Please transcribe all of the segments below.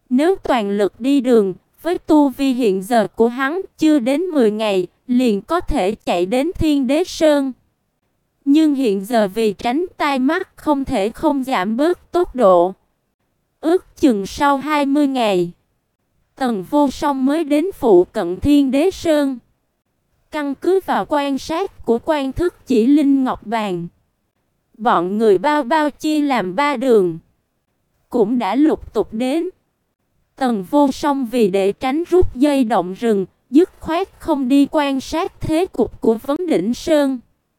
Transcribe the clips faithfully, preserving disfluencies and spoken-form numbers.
Nếu toàn lực đi đường, với tu vi hiện giờ của hắn, chưa đến mười ngày liền có thể chạy đến Thiên Đế Sơn. Nhưng hiện giờ vì tránh tai mắt không thể không giảm bớt tốc độ. Ước chừng sau hai mươi ngày, Tần Vô Song mới đến phụ cận Thiên Đế Sơn. Căn cứ vào quan sát của quan thức chỉ linh ngọc bàn, bọn người bao bao chia làm ba đường, cũng đã lục tục đến. Tần Vô Song vì để tránh rút dây động rừng, dứt khoát không đi quan sát thế cục của Vấn Đỉnh Sơn.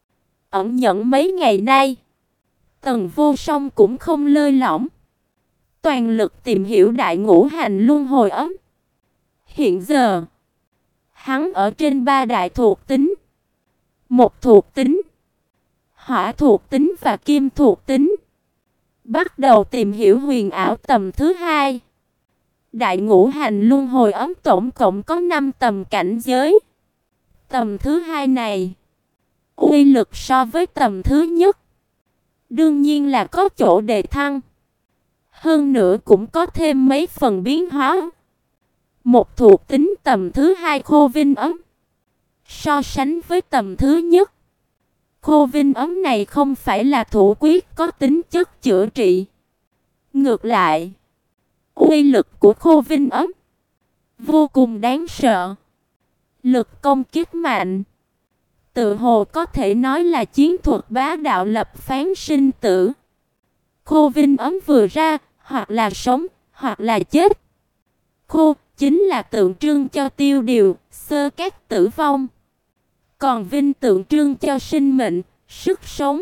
Ẩn nhẫn mấy ngày nay, Tần Vô Song cũng không lơi lỏng, toàn lực tìm hiểu đại ngũ hành luân hồi ấm. Hiện giờ, hắn ở trên ba đại thuộc tính: một thuộc tính, hỏa thuộc tính và kim thuộc tính. Bắt đầu tìm hiểu huyền ảo tầm thứ hai. Đại ngũ hành luân hồi ấm tổng cộng có năm tầm cảnh giới. Tầm thứ hai này, uy lực so với tầm thứ nhất đương nhiên là có chỗ đề thăng. Hơn nữa cũng có thêm mấy phần biến hóa. Một thuộc tính tầm thứ hai khô vinh ấm. So sánh với tầm thứ nhất, khô vinh ấm này không phải là thủ quyết có tính chất chữa trị. Ngược lại, uy lực của khô vinh ấm vô cùng đáng sợ. Lực công kích mạnh, tự hồ có thể nói là chiến thuật bá đạo lập phán sinh tử. Khô vinh ấm vừa ra, hoặc là sống, hoặc là chết. Khô chính là tượng trưng cho tiêu điều, sơ cát tử vong. Còn vinh tượng trưng cho sinh mệnh, sức sống.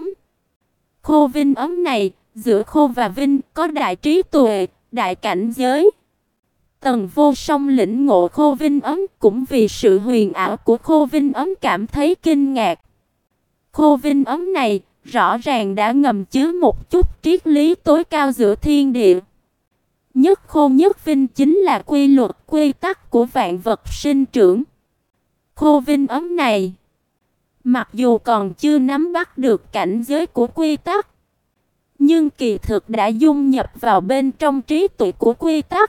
Khô vinh ấm này, giữa khô và vinh có đại trí tuệ, đại cảnh giới. Tần Vô Song lĩnh ngộ khô vinh ấm, cũng vì sự huyền ảo của khô vinh ấm cảm thấy kinh ngạc. Khô vinh ấm này rõ ràng đã ngầm chứa một chút triết lý tối cao giữa thiên địa. Nhất khô nhất vinh chính là quy luật quy tắc của vạn vật sinh trưởng. Khô vinh ấm này, mặc dù còn chưa nắm bắt được cảnh giới của quy tắc, nhưng kỳ thực đã dung nhập vào bên trong trí tuệ của quy tắc.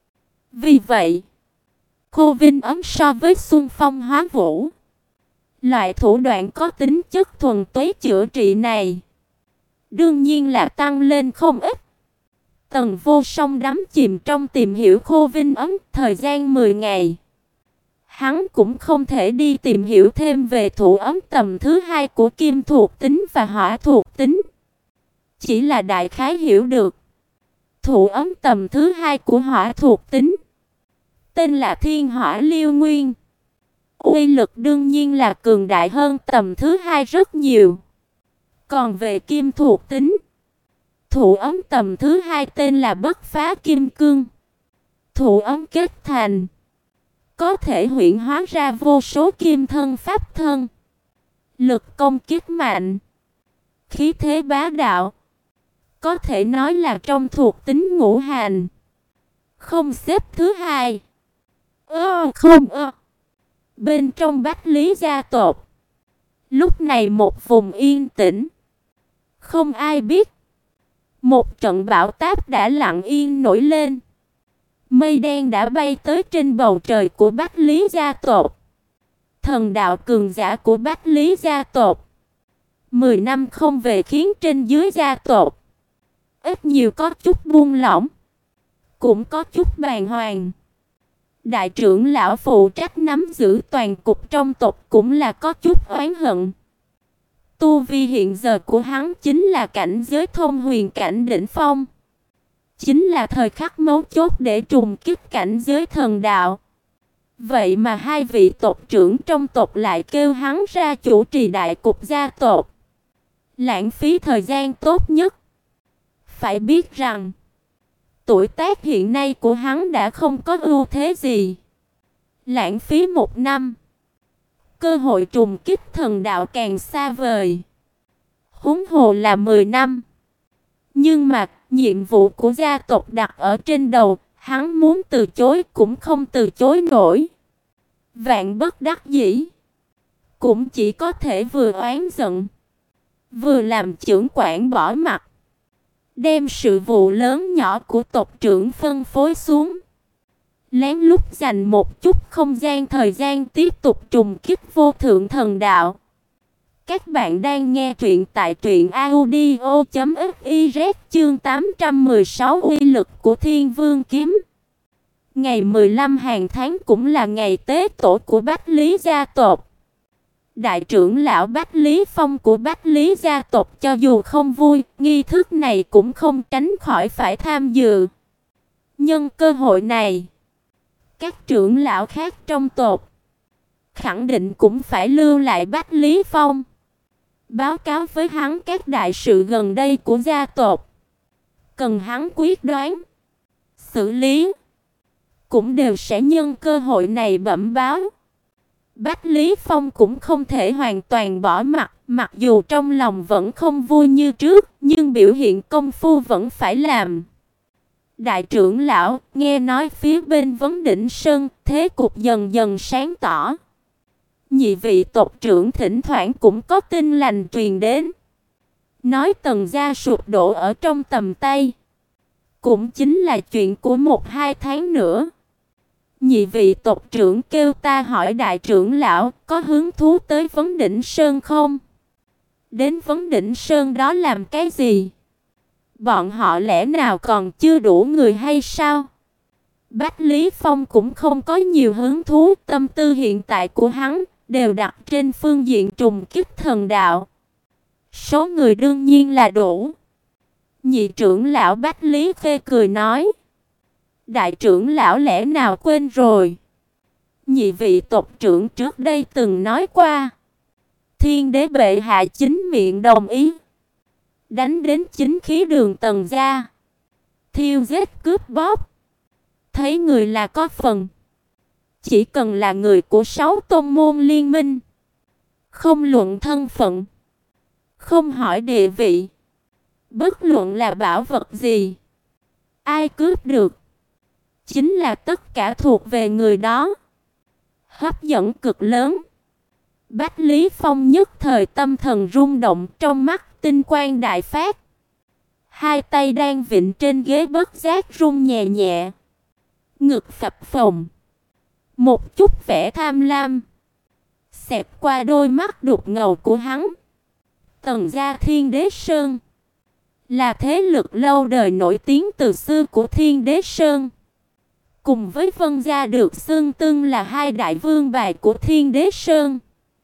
Vì vậy, khô vinh ấm so với xung phong hóa vũ, loại thủ đoạn có tính chất thuần túy chữa trị này, đương nhiên là tăng lên không ít. Tần Vô Song đắm chìm trong tìm hiểu khô vinh ấm thời gian mười ngày. Hắn cũng không thể đi tìm hiểu thêm về thủ ấm tầm thứ hai của kim thuộc tính và hỏa thuộc tính. Chỉ là đại khái hiểu được, thủ ấm tầm thứ hai của hỏa thuộc tính tên là Thiên Hỏa Liêu Nguyên. Uy lực đương nhiên là cường đại hơn tầm thứ hai rất nhiều. Còn về kim thuộc tính, thủ ấm tầm thứ hai tên là Bất Phá Kim Cương. Thủ ấm kết thành, có thể huyễn hóa ra vô số kim thân pháp thân. Lực công kích mạnh, khí thế bá đạo, có thể nói là trong thuộc tính ngũ hành không xếp thứ hai. Ơ không ơ. Bên trong Bách Lý gia tộc, lúc này một vùng yên tĩnh, không ai biết. Một trận bão táp đã lặng yên nổi lên. Mây đen đã bay tới trên bầu trời của Bách Lý gia tộc. Thần đạo cường giả của Bách Lý gia tộc mười năm không về khiến trên dưới gia tộc ít nhiều có chút buông lỏng, cũng có chút bàng hoàng. Đại trưởng lão phụ trách nắm giữ toàn cục trong tộc cũng là có chút oán hận. Tu vi hiện giờ của hắn chính là cảnh giới thông huyền cảnh đỉnh phong, chính là thời khắc mấu chốt để trùng kích cảnh giới thần đạo. Vậy mà hai vị tộc trưởng trong tộc lại kêu hắn ra chủ trì đại cục gia tộc, lãng phí thời gian tốt nhất. Phải biết rằng, tuổi tác hiện nay của hắn đã không có ưu thế gì. Lãng phí một năm, cơ hội trùng kích thần đạo càng xa vời. Huống hồ là mười năm. Nhưng mà, nhiệm vụ của gia tộc đặt ở trên đầu, hắn muốn từ chối cũng không từ chối nổi. Vạn bất đắc dĩ, cũng chỉ có thể vừa oán giận, vừa làm trưởng quản bỏ mặt, đem sự vụ lớn nhỏ của tộc trưởng phân phối xuống. lén lút dành một chút không gian thời gian tiếp tục trùng kích vô thượng thần đạo. Các bạn đang nghe truyện tại truyện audio chấm fiz chương tám trăm mười sáu uy lực của Thiên Vương kiếm. Ngày mười lăm hàng tháng cũng là ngày tế tổ của Bách Lý gia tộc. Đại trưởng lão Bách Lý Phong của Bách Lý gia tộc cho dù không vui, nghi thức này cũng không tránh khỏi phải tham dự. Nhân cơ hội này, các trưởng lão khác trong tộc khẳng định cũng phải lưu lại Bách Lý Phong, báo cáo với hắn các đại sự gần đây của gia tộc, cần hắn quyết đoán, xử lý, cũng đều sẽ nhân cơ hội này bẩm báo. Bách Lý Phong cũng không thể hoàn toàn bỏ mặc, mặc dù trong lòng vẫn không vui như trước, nhưng biểu hiện công phu vẫn phải làm. Đại trưởng lão, nghe nói phía bên Vấn Đỉnh Sơn, thế cục dần dần sáng tỏ. Nhị vị tộc trưởng thỉnh thoảng cũng có tin lành truyền đến, nói Tần gia sụp đổ ở trong tầm tay. Cũng chính là chuyện của một hai tháng nữa. Nhị vị tộc trưởng kêu ta hỏi đại trưởng lão có hứng thú tới Vấn Đỉnh Sơn không? Đến Vấn Đỉnh Sơn đó làm cái gì? Bọn họ lẽ nào còn chưa đủ người hay sao? Bách Lý Phong cũng không có nhiều hứng thú, tâm tư hiện tại của hắn đều đặt trên phương diện trùng kích thần đạo. Số người đương nhiên là đủ. Nhị trưởng lão Bách Lý Khê cười nói. Đại trưởng lão lẽ nào quên rồi? Nhị vị tộc trưởng trước đây từng nói qua. Thiên đế bệ hạ chính miệng đồng ý. Đánh đến chính khí đường Tần gia. Thiêu giết cướp bóc. Thấy người là có phần. Chỉ cần là người của sáu tôn môn liên minh. Không luận thân phận. Không hỏi địa vị. Bất luận là bảo vật gì. Ai cướp được. Chính là tất cả thuộc về người đó. Hấp dẫn cực lớn. Bách Lý Phong nhất thời tâm thần rung động, trong mắt tinh quang đại phát. Hai tay đang vịn trên ghế bất giác rung nhẹ nhẹ. Ngực phập phồng. Một chút vẻ tham lam xẹt qua đôi mắt đục ngầu của hắn. Tần gia Thiên Đế Sơn là thế lực lâu đời nổi tiếng từ xưa của Thiên Đế Sơn. Cùng với Vân gia được xưng tưng là hai đại vương bài của Thiên Đế Sơn.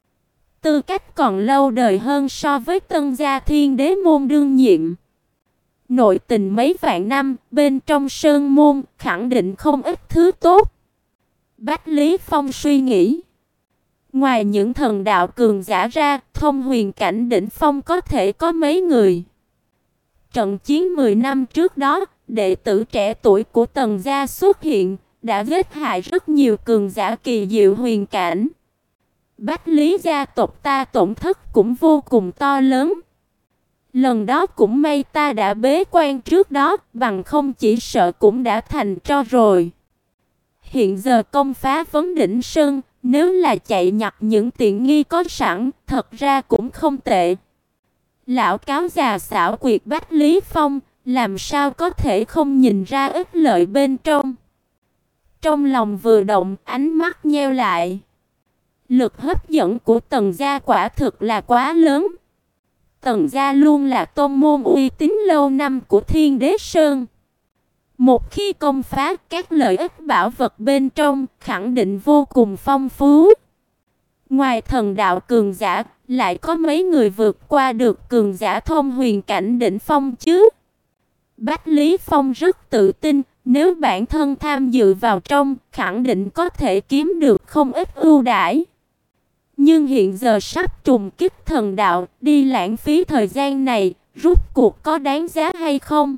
Tư cách còn lâu đời hơn so với Tân gia Thiên Đế môn đương nhiệm. Nội tình mấy vạn năm, bên trong sơn môn khẳng định không ít thứ tốt. Bách Lý Phong suy nghĩ. Ngoài những thần đạo cường giả ra, thông huyền cảnh đỉnh phong có thể có mấy người. Trận chiến mười năm trước đó, đệ tử trẻ tuổi của Tần gia xuất hiện, đã giết hại rất nhiều cường giả kỳ diệu huyền cảnh. Bách Lý gia tộc ta tổn thất cũng vô cùng to lớn. Lần đó cũng may ta đã bế quan trước đó, bằng không chỉ sợ cũng đã thành tro rồi. Hiện giờ công phá Vấn Đỉnh Sơn, nếu là chạy nhặt những tiện nghi có sẵn, thật ra cũng không tệ. Lão cáo già xảo quyệt Bách Lý Phong, làm sao có thể không nhìn ra ích lợi bên trong. Trong lòng vừa động, ánh mắt nheo lại. Lực hấp dẫn của Tần gia quả thực là quá lớn. Tần gia luôn là tôn môn uy tín lâu năm của Thiên Đế Sơn. Một khi công phá, các lợi ích bảo vật bên trong khẳng định vô cùng phong phú. Ngoài thần đạo cường giả, lại có mấy người vượt qua được cường giả thông huyền cảnh đỉnh phong chứ? Bách Lý Phong rất tự tin, nếu bản thân tham dự vào trong, khẳng định có thể kiếm được không ít ưu đãi. Nhưng hiện giờ sắp trùng kích thần đạo, đi lãng phí thời gian này, rút cuộc có đáng giá hay không?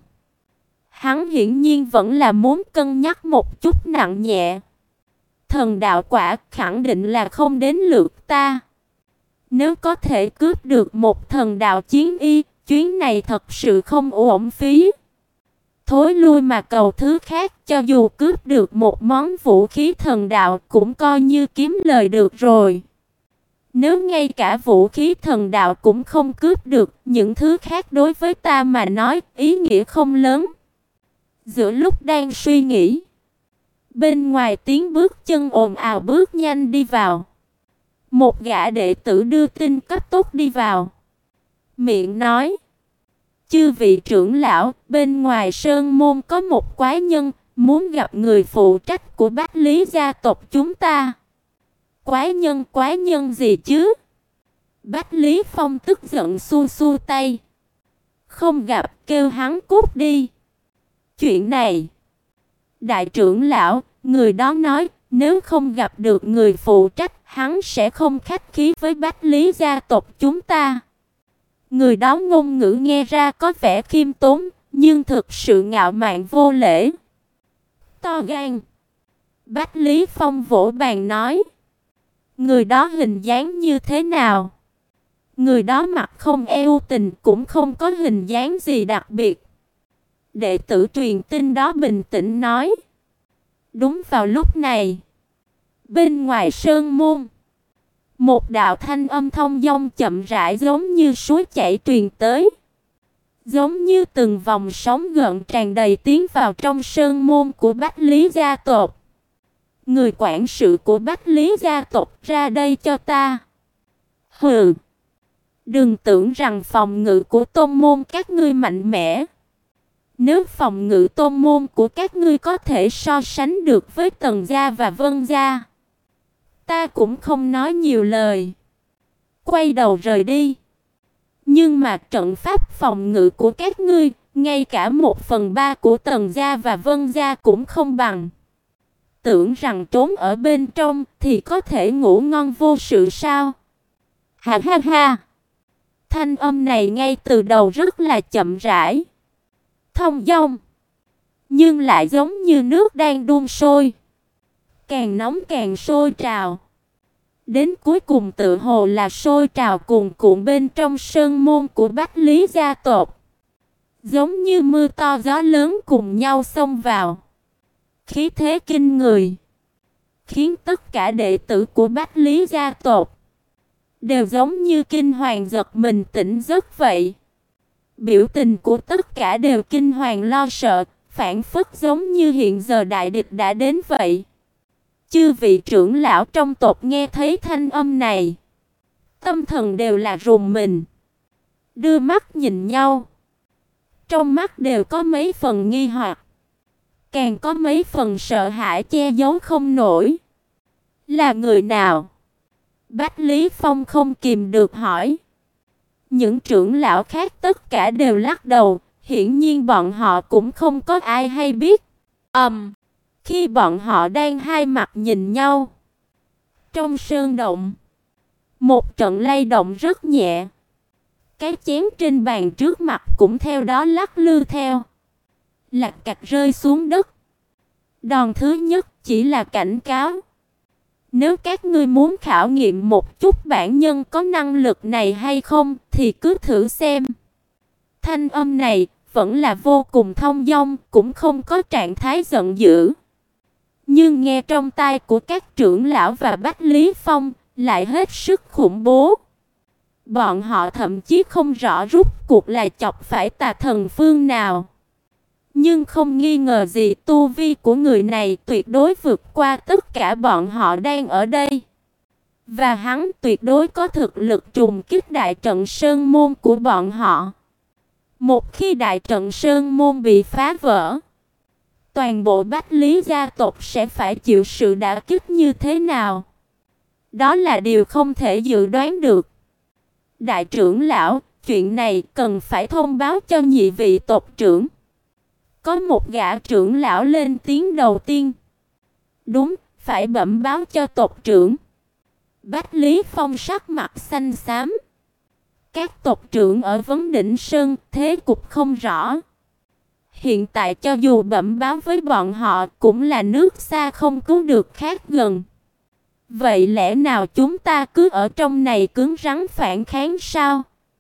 Hắn hiển nhiên vẫn là muốn cân nhắc một chút nặng nhẹ. Thần đạo quả khẳng định là không đến lượt ta. Nếu có thể cướp được một thần đạo chiến y, chuyến này thật sự không uổng phí. Thối lui mà cầu thứ khác, cho dù cướp được một món vũ khí thần đạo cũng coi như kiếm lời được rồi. Nếu ngay cả vũ khí thần đạo cũng không cướp được, những thứ khác đối với ta mà nói ý nghĩa không lớn. Giữa lúc đang suy nghĩ, Bên ngoài tiếng bước chân ồn ào bước nhanh đi vào. Một gã đệ tử đưa tin cấp tốc đi vào. Miệng nói: "Chư vị trưởng lão, bên ngoài sơn môn có một quái nhân, muốn gặp người phụ trách của Bách Lý gia tộc chúng ta." "Quái nhân, quái nhân gì chứ?" Bách Lý Phong tức giận xua xua tay. "Không gặp, kêu hắn cút đi." "Chuyện này..." "Đại trưởng lão, người đó nói, nếu không gặp được người phụ trách, hắn sẽ không khách khí với Bách Lý gia tộc chúng ta." Người đó ngôn ngữ nghe ra có vẻ khiêm tốn, nhưng thực sự ngạo mạn vô lễ. "To gan." Bách Lý Phong vỗ bàn nói: "Người đó hình dáng như thế nào?" "Người đó mặt không eo tình, cũng không có hình dáng gì đặc biệt." Đệ tử truyền tin đó bình tĩnh nói. Đúng vào lúc này, bên ngoài sơn môn, một đạo thanh âm thông dong chậm rãi giống như suối chảy truyền tới, giống như từng vòng sóng gợn tràn đầy tiến vào trong sơn môn của Bách Lý gia tộc. "Người quản sự của Bách Lý gia tộc, ra đây cho ta." "Hừ, đừng tưởng rằng phòng ngự của tôn môn các ngươi mạnh mẽ. Nếu phòng ngự tôn môn của các ngươi có thể so sánh được với Tần gia và Vân gia, ta cũng không nói nhiều lời, quay đầu rời đi. Nhưng mà trận pháp phòng ngự của các ngươi, ngay cả một phần ba của Tần gia và Vân gia cũng không bằng. Tưởng rằng trốn ở bên trong thì có thể ngủ ngon vô sự sao?" Ha ha ha. Thanh âm này ngay từ đầu rất là chậm rãi, thông dong, nhưng lại giống như nước đang đun sôi, càng nóng càng sôi trào. Đến cuối cùng tự hồ là sôi trào cuồn cuộn bên trong sơn môn của Bách Lý gia tộc, giống như mưa to gió lớn cùng nhau xông vào, khí thế kinh người, khiến tất cả đệ tử của Bách Lý gia tộc đều giống như kinh hoàng giật mình tỉnh giấc vậy. Biểu tình của tất cả đều kinh hoàng lo sợ, phảng phất giống như hiện giờ đại địch đã đến vậy. Chư vị trưởng lão trong tộc nghe thấy thanh âm này, tâm thần đều là rùng mình, đưa mắt nhìn nhau. Trong mắt đều có mấy phần nghi hoặc, càng có mấy phần sợ hãi che giấu không nổi. "Là người nào?" Bách Lý Phong không kìm được hỏi. Những trưởng lão khác tất cả đều lắc đầu, hiển nhiên bọn họ cũng không có ai hay biết. Ầm, um, khi bọn họ đang hai mặt nhìn nhau, trong sơn động, một trận lay động rất nhẹ. Cái chén trên bàn trước mặt cũng theo đó lắc lư theo, lạch cạch rơi xuống đất. Đòn thứ nhất chỉ là cảnh cáo. Nếu các ngươi muốn khảo nghiệm một chút bản nhân có năng lực này hay không thì cứ thử xem. Thanh âm này vẫn là vô cùng thông dong, cũng không có trạng thái giận dữ. Nhưng nghe trong tai của các trưởng lão và Bách Lý Phong lại hết sức khủng bố. Bọn họ thậm chí không rõ rốt cuộc là chọc phải tà thần phương nào. Nhưng không nghi ngờ gì tu vi của người này tuyệt đối vượt qua tất cả bọn họ đang ở đây. Và hắn tuyệt đối có thực lực trùng kích đại trận sơn môn của bọn họ. Một khi đại trận sơn môn bị phá vỡ, toàn bộ Bách Lý gia tộc sẽ phải chịu sự đả kích như thế nào? Đó là điều không thể dự đoán được. Đại trưởng lão, chuyện này cần phải thông báo cho nhị vị tộc trưởng. Có một gã trưởng lão lên tiếng đầu tiên. Đúng, phải bẩm báo cho tộc trưởng. Bách Lý Phong sắc mặt xanh xám. Các tộc trưởng ở Vấn Đỉnh Sơn thế cục không rõ. Hiện tại cho dù bẩm báo với bọn họ cũng là nước xa không cứu được khác gần. Vậy lẽ nào chúng ta cứ ở trong này cứng rắn phản kháng sao?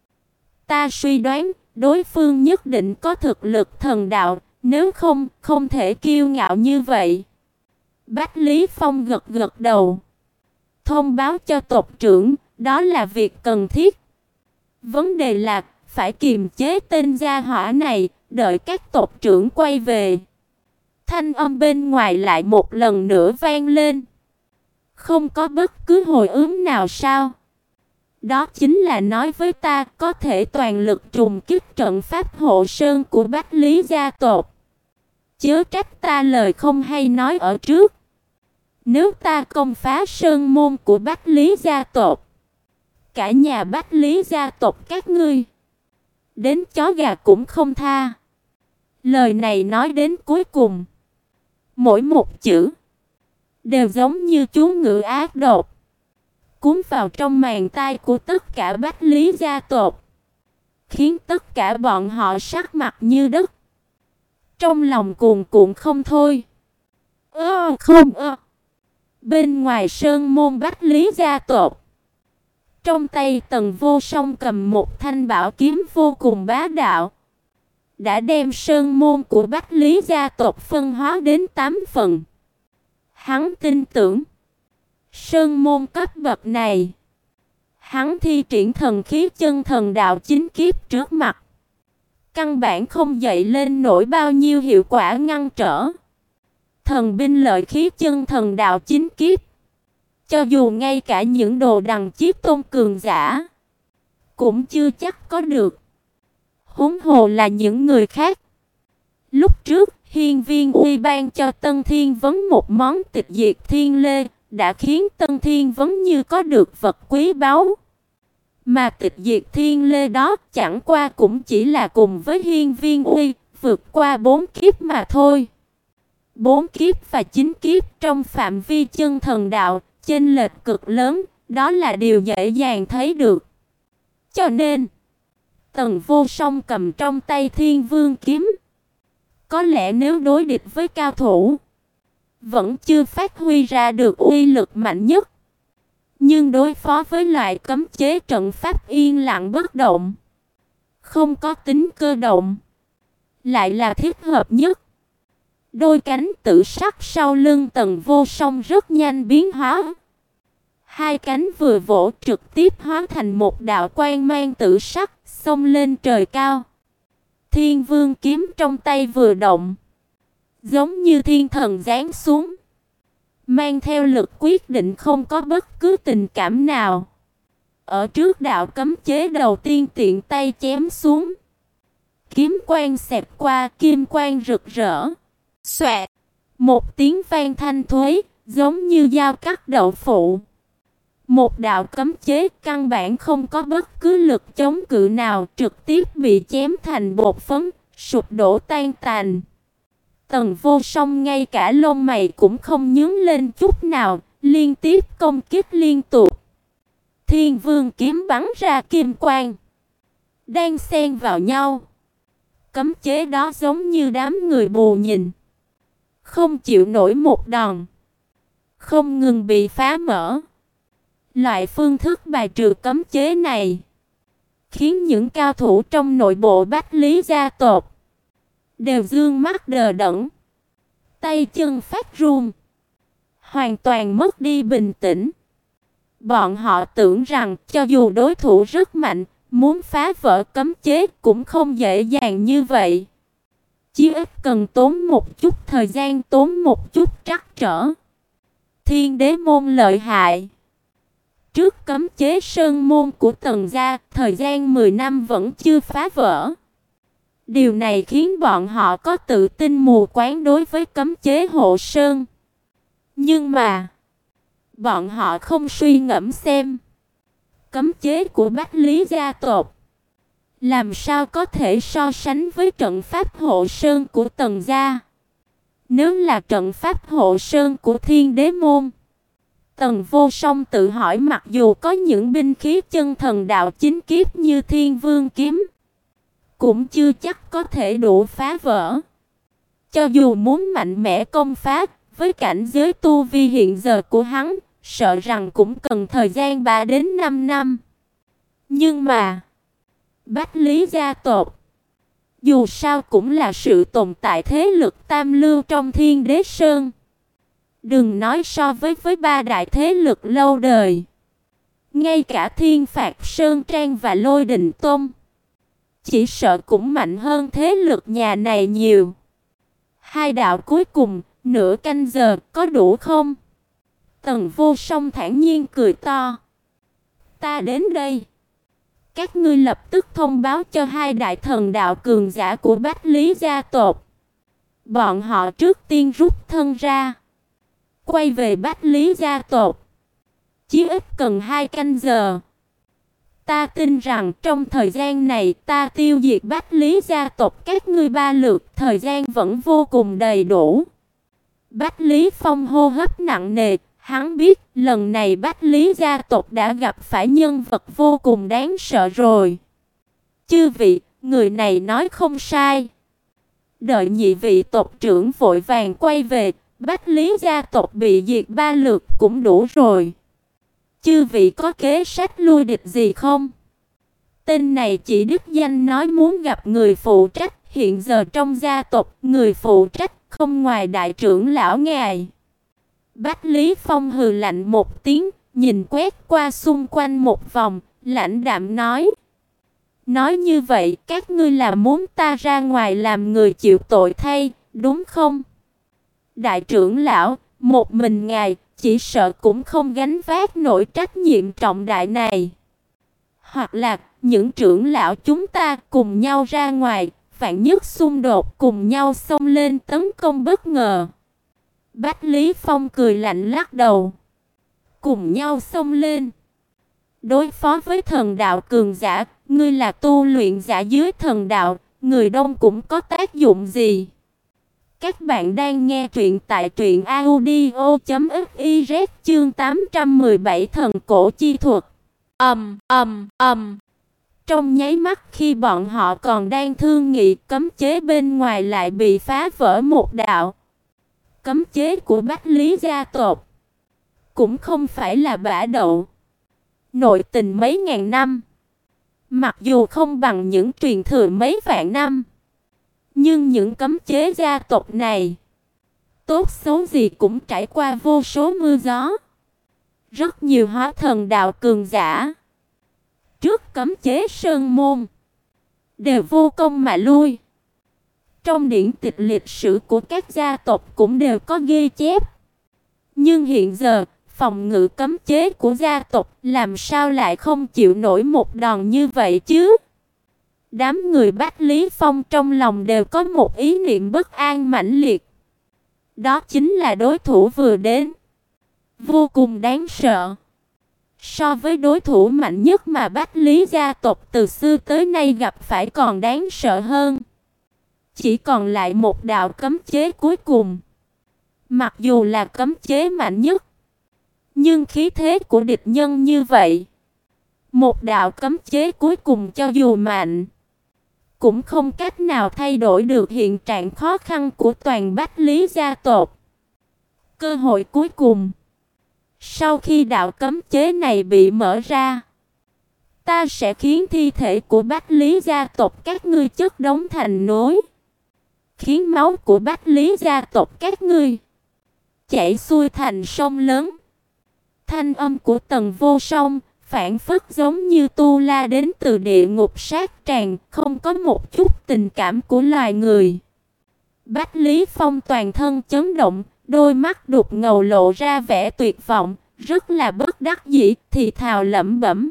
Ta suy đoán đối phương nhất định có thực lực thần đạo, nếu không, không thể kiêu ngạo như vậy. Bách Lý Phong gật gật đầu. Thông báo cho tộc trưởng, đó là việc cần thiết. Vấn đề là phải kiềm chế tên gia hỏa này, đợi các tộc trưởng quay về. Thanh âm bên ngoài lại một lần nữa vang lên. Không có bất cứ hồi ứng nào sao? Đó chính là nói với ta có thể toàn lực trùng kích trận pháp hộ sơn của Bách Lý gia tộc. Chớ trách ta lời không hay nói ở trước. Nếu ta công phá sơn môn của Bách Lý gia tộc, cả nhà Bách Lý gia tộc các ngươi, đến chó gà cũng không tha. Lời này nói đến cuối cùng, mỗi một chữ đều giống như chú ngữ ác độc, cuốn vào trong màng tai của tất cả Bách Lý gia tộc, khiến tất cả bọn họ sắc mặt như đất, trong lòng cuồn cuộn không thôi. Ơ không ơ. Bên ngoài sơn môn Bách Lý gia tộc, trong tay Tần Vô Song cầm một thanh bảo kiếm vô cùng bá đạo, đã đem sơn môn của Bách Lý gia tộc phân hóa đến tám phần. Hắn tin tưởng, sơn môn cấp bậc này, hắn thi triển thần khí chân thần đạo chính kiếp trước mặt, căn bản không dậy lên nổi bao nhiêu hiệu quả ngăn trở. Thần binh lợi khí chân thần đạo chính kiếp, cho dù ngay cả những đồ đằng chiếc tôn cường giả cũng chưa chắc có được, huống hồ là những người khác. Lúc trước, Hiên Viên Uy ban cho Tân Thiên Vấn một món tịch diệt thiên lê, đã khiến Tân Thiên Vấn như có được vật quý báu. Mà tịch diệt thiên lê đó chẳng qua cũng chỉ là cùng với Hiên Viên Uy vượt qua bốn kiếp mà thôi. Bốn kiếp và chín kiếp trong phạm vi chân thần đạo, chênh lệch cực lớn, đó là điều dễ dàng thấy được. Cho nên, Tần Vô Song cầm trong tay Thiên Vương kiếm, có lẽ nếu đối địch với cao thủ, vẫn chưa phát huy ra được uy lực mạnh nhất. Nhưng đối phó với loại cấm chế trận pháp yên lặng bất động, không có tính cơ động, lại là thích hợp nhất. Đôi cánh tử sắc sau lưng Tần Vô Song rất nhanh biến hóa. Hai cánh vừa vỗ trực tiếp hóa thành một đạo quang mang tử sắc, xông lên trời cao. Thiên Vương kiếm trong tay vừa động, giống như thiên thần giáng xuống, mang theo lực quyết định không có bất cứ tình cảm nào. Ở trước đạo cấm chế đầu tiên tiện tay chém xuống. Kiếm quang xẹt qua, kim quang rực rỡ. Xoẹt, một tiếng vang thanh thúy, giống như dao cắt đậu phụ. Một đạo cấm chế căn bản không có bất cứ lực chống cự nào, trực tiếp bị chém thành bột phấn, sụp đổ tan tành. Tần Vô Song ngay cả lông mày cũng không nhướng lên chút nào, liên tiếp công kích liên tục. Thiên Vương kiếm bắn ra kim quang, đang xen vào nhau. Cấm chế đó giống như đám người bù nhìn, không chịu nổi một đòn, không ngừng bị phá mở. Loại phương thức bài trừ cấm chế này khiến những cao thủ trong nội bộ Bách Lý gia tộc đều dương mắt đờ đẫn, tay chân phát run, hoàn toàn mất đi bình tĩnh. Bọn họ tưởng rằng cho dù đối thủ rất mạnh, muốn phá vỡ cấm chế cũng không dễ dàng như vậy. Chỉ ít cần tốn một chút thời gian, tốn một chút trắc trở. Thiên Đế môn lợi hại. Trước cấm chế sơn môn của Tần gia, thời gian mười năm vẫn chưa phá vỡ. Điều này khiến bọn họ có tự tin mù quáng đối với cấm chế hộ sơn. Nhưng mà, bọn họ không suy ngẫm xem, cấm chế của Bách Lý gia tộc làm sao có thể so sánh với trận pháp hộ sơn của Tần gia. Nếu là trận pháp hộ sơn của Thiên Đế môn, Tần Vô Song tự hỏi mặc dù có những binh khí chân thần đạo chính kiếp như Thiên Vương kiếm, cũng chưa chắc có thể đủ phá vỡ. Cho dù muốn mạnh mẽ công phá, với cảnh giới tu vi hiện giờ của hắn, sợ rằng cũng cần thời gian ba đến năm năm. Nhưng mà, Bách Lý gia tộc dù sao cũng là sự tồn tại thế lực tam lưu trong Thiên Đế Sơn. Đừng nói so với với ba đại thế lực lâu đời, ngay cả Thiên Phạt Sơn Trang và Lôi Đình Tôn chỉ sợ cũng mạnh hơn thế lực nhà này nhiều. hai đạo cuối cùng, nửa canh giờ, có đủ không? Tần Vô Song thản nhiên cười to. Ta đến đây. Các ngươi lập tức thông báo cho hai đại thần đạo cường giả của Bách Lý gia tộc. Bọn họ trước tiên rút thân ra, quay về Bách Lý gia tộc. Chí ít cần hai canh giờ. Ta tin rằng trong thời gian này ta tiêu diệt Bách Lý gia tộc các ngươi ba lượt, thời gian vẫn vô cùng đầy đủ. Bách Lý Phong hô hấp nặng nề, hắn biết lần này Bách Lý gia tộc đã gặp phải nhân vật vô cùng đáng sợ rồi. Chư vị, người này nói không sai. Đợi nhị vị tộc trưởng vội vàng quay về, Bách Lý gia tộc bị diệt ba lượt cũng đủ rồi. Chư vị có kế sách lui địch gì không? Tên này chỉ đích danh nói muốn gặp người phụ trách, hiện giờ trong gia tộc người phụ trách không ngoài đại trưởng lão ngài. Bách Lý Phong hừ lạnh một tiếng, nhìn quét qua xung quanh một vòng, lãnh đạm nói: Nói như vậy, các ngươi là muốn ta ra ngoài làm người chịu tội thay, đúng không? Đại trưởng lão, một mình ngài chỉ sợ cũng không gánh vác nổi trách nhiệm trọng đại này. Hoặc là những trưởng lão chúng ta cùng nhau ra ngoài, vạn nhất xung đột cùng nhau xông lên tấn công bất ngờ. Bách Lý Phong cười lạnh lắc đầu. Cùng nhau xông lên đối phó với thần đạo cường giả, ngươi là tu luyện giả dưới thần đạo, người đông cũng có tác dụng gì? Các bạn đang nghe truyện tại truyện audio chấm fiz chương tám trăm mười bảy thần cổ chi thuật. Ầm ầm ầm. Trong nháy mắt khi bọn họ còn đang thương nghị, cấm chế bên ngoài lại bị phá vỡ một đạo. Cấm chế của Bách Lý gia tộc cũng không phải là bả đậu. Nội tình mấy ngàn năm, mặc dù không bằng những truyền thừa mấy vạn năm, nhưng những cấm chế gia tộc này tốt xấu gì cũng trải qua vô số mưa gió. Rất nhiều hóa thần đạo cường giả trước cấm chế sơn môn đều vô công mà lui. Trong điển tịch lịch sử của các gia tộc cũng đều có ghi chép. Nhưng hiện giờ, phòng ngự cấm chế của gia tộc làm sao lại không chịu nổi một đòn như vậy chứ? Đám người Bách Lý Phong trong lòng đều có một ý niệm bất an mãnh liệt. Đó chính là đối thủ vừa đến vô cùng đáng sợ. So với đối thủ mạnh nhất mà Bách Lý gia tộc từ xưa tới nay gặp phải còn đáng sợ hơn. Chỉ còn lại một đạo cấm chế cuối cùng. Mặc dù là cấm chế mạnh nhất, nhưng khí thế của địch nhân như vậy, một đạo cấm chế cuối cùng cho dù mạnh, cũng không cách nào thay đổi được hiện trạng khó khăn của toàn Bách Lý gia tộc. Cơ hội cuối cùng. Sau khi đạo cấm chế này bị mở ra, ta sẽ khiến thi thể của Bách Lý gia tộc các ngươi chất đống thành núi, khiến máu của Bách Lý gia tộc các ngươi chảy xuôi thành sông lớn. Thanh âm của Tần Vô Song phảng phất giống như tu la đến từ địa ngục sát tràng, không có một chút tình cảm của loài người. Bách Lý Phong toàn thân chấn động, đôi mắt đục ngầu lộ ra vẻ tuyệt vọng, rất là bất đắc dĩ, thì thào lẩm bẩm: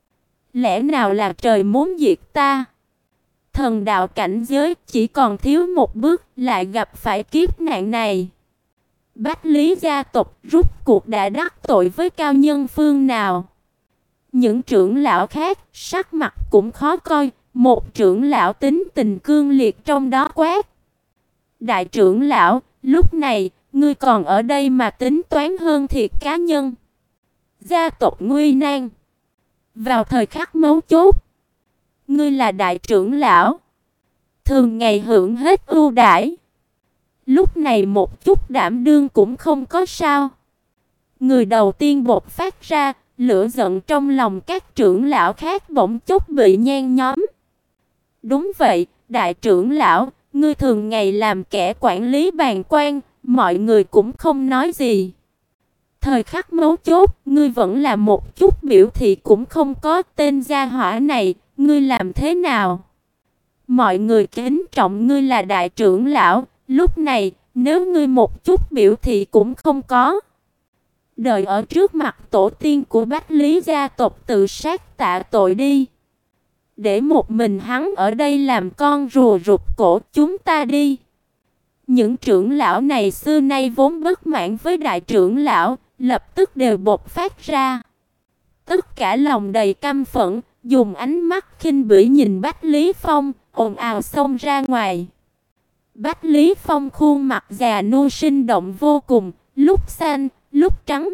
lẽ nào là trời muốn diệt ta? Thần đạo cảnh giới chỉ còn thiếu một bước lại gặp phải kiếp nạn này. Bách Lý gia tộc rút cuộc đã đắc tội với cao nhân phương nào? Những trưởng lão khác sắc mặt cũng khó coi, một trưởng lão tính tình cương liệt trong đó quát: đại trưởng lão, lúc này ngươi còn ở đây mà tính toán hơn thiệt cá nhân. Gia tộc nguy nan, vào thời khắc mấu chốt, ngươi là đại trưởng lão, thường ngày hưởng hết ưu đãi, lúc này một chút đảm đương cũng không có sao? Người đầu tiên bộc phát ra, lửa giận trong lòng các trưởng lão khác bỗng chốc bị nhen nhóm. Đúng vậy, đại trưởng lão, ngươi thường ngày làm kẻ quản lý bàn quan, mọi người cũng không nói gì. Thời khắc mấu chốt, ngươi vẫn là một chút biểu thị cũng không có. Tên gia hỏa này, ngươi làm thế nào? Mọi người kính trọng ngươi là đại trưởng lão, lúc này, nếu ngươi một chút biểu thị cũng không có, đợi ở trước mặt tổ tiên của Bách Lý gia tộc tự sát tạ tội đi. Để một mình hắn ở đây làm con rùa rụt cổ chúng ta đi. Những trưởng lão này xưa nay vốn bất mãn với đại trưởng lão, lập tức đều bộc phát ra. Tất cả lòng đầy căm phẫn, dùng ánh mắt khinh bỉ nhìn Bách Lý Phong, ồn ào xông ra ngoài. Bách Lý Phong khuôn mặt già nua sinh động vô cùng, lúc xanh, lúc trắng.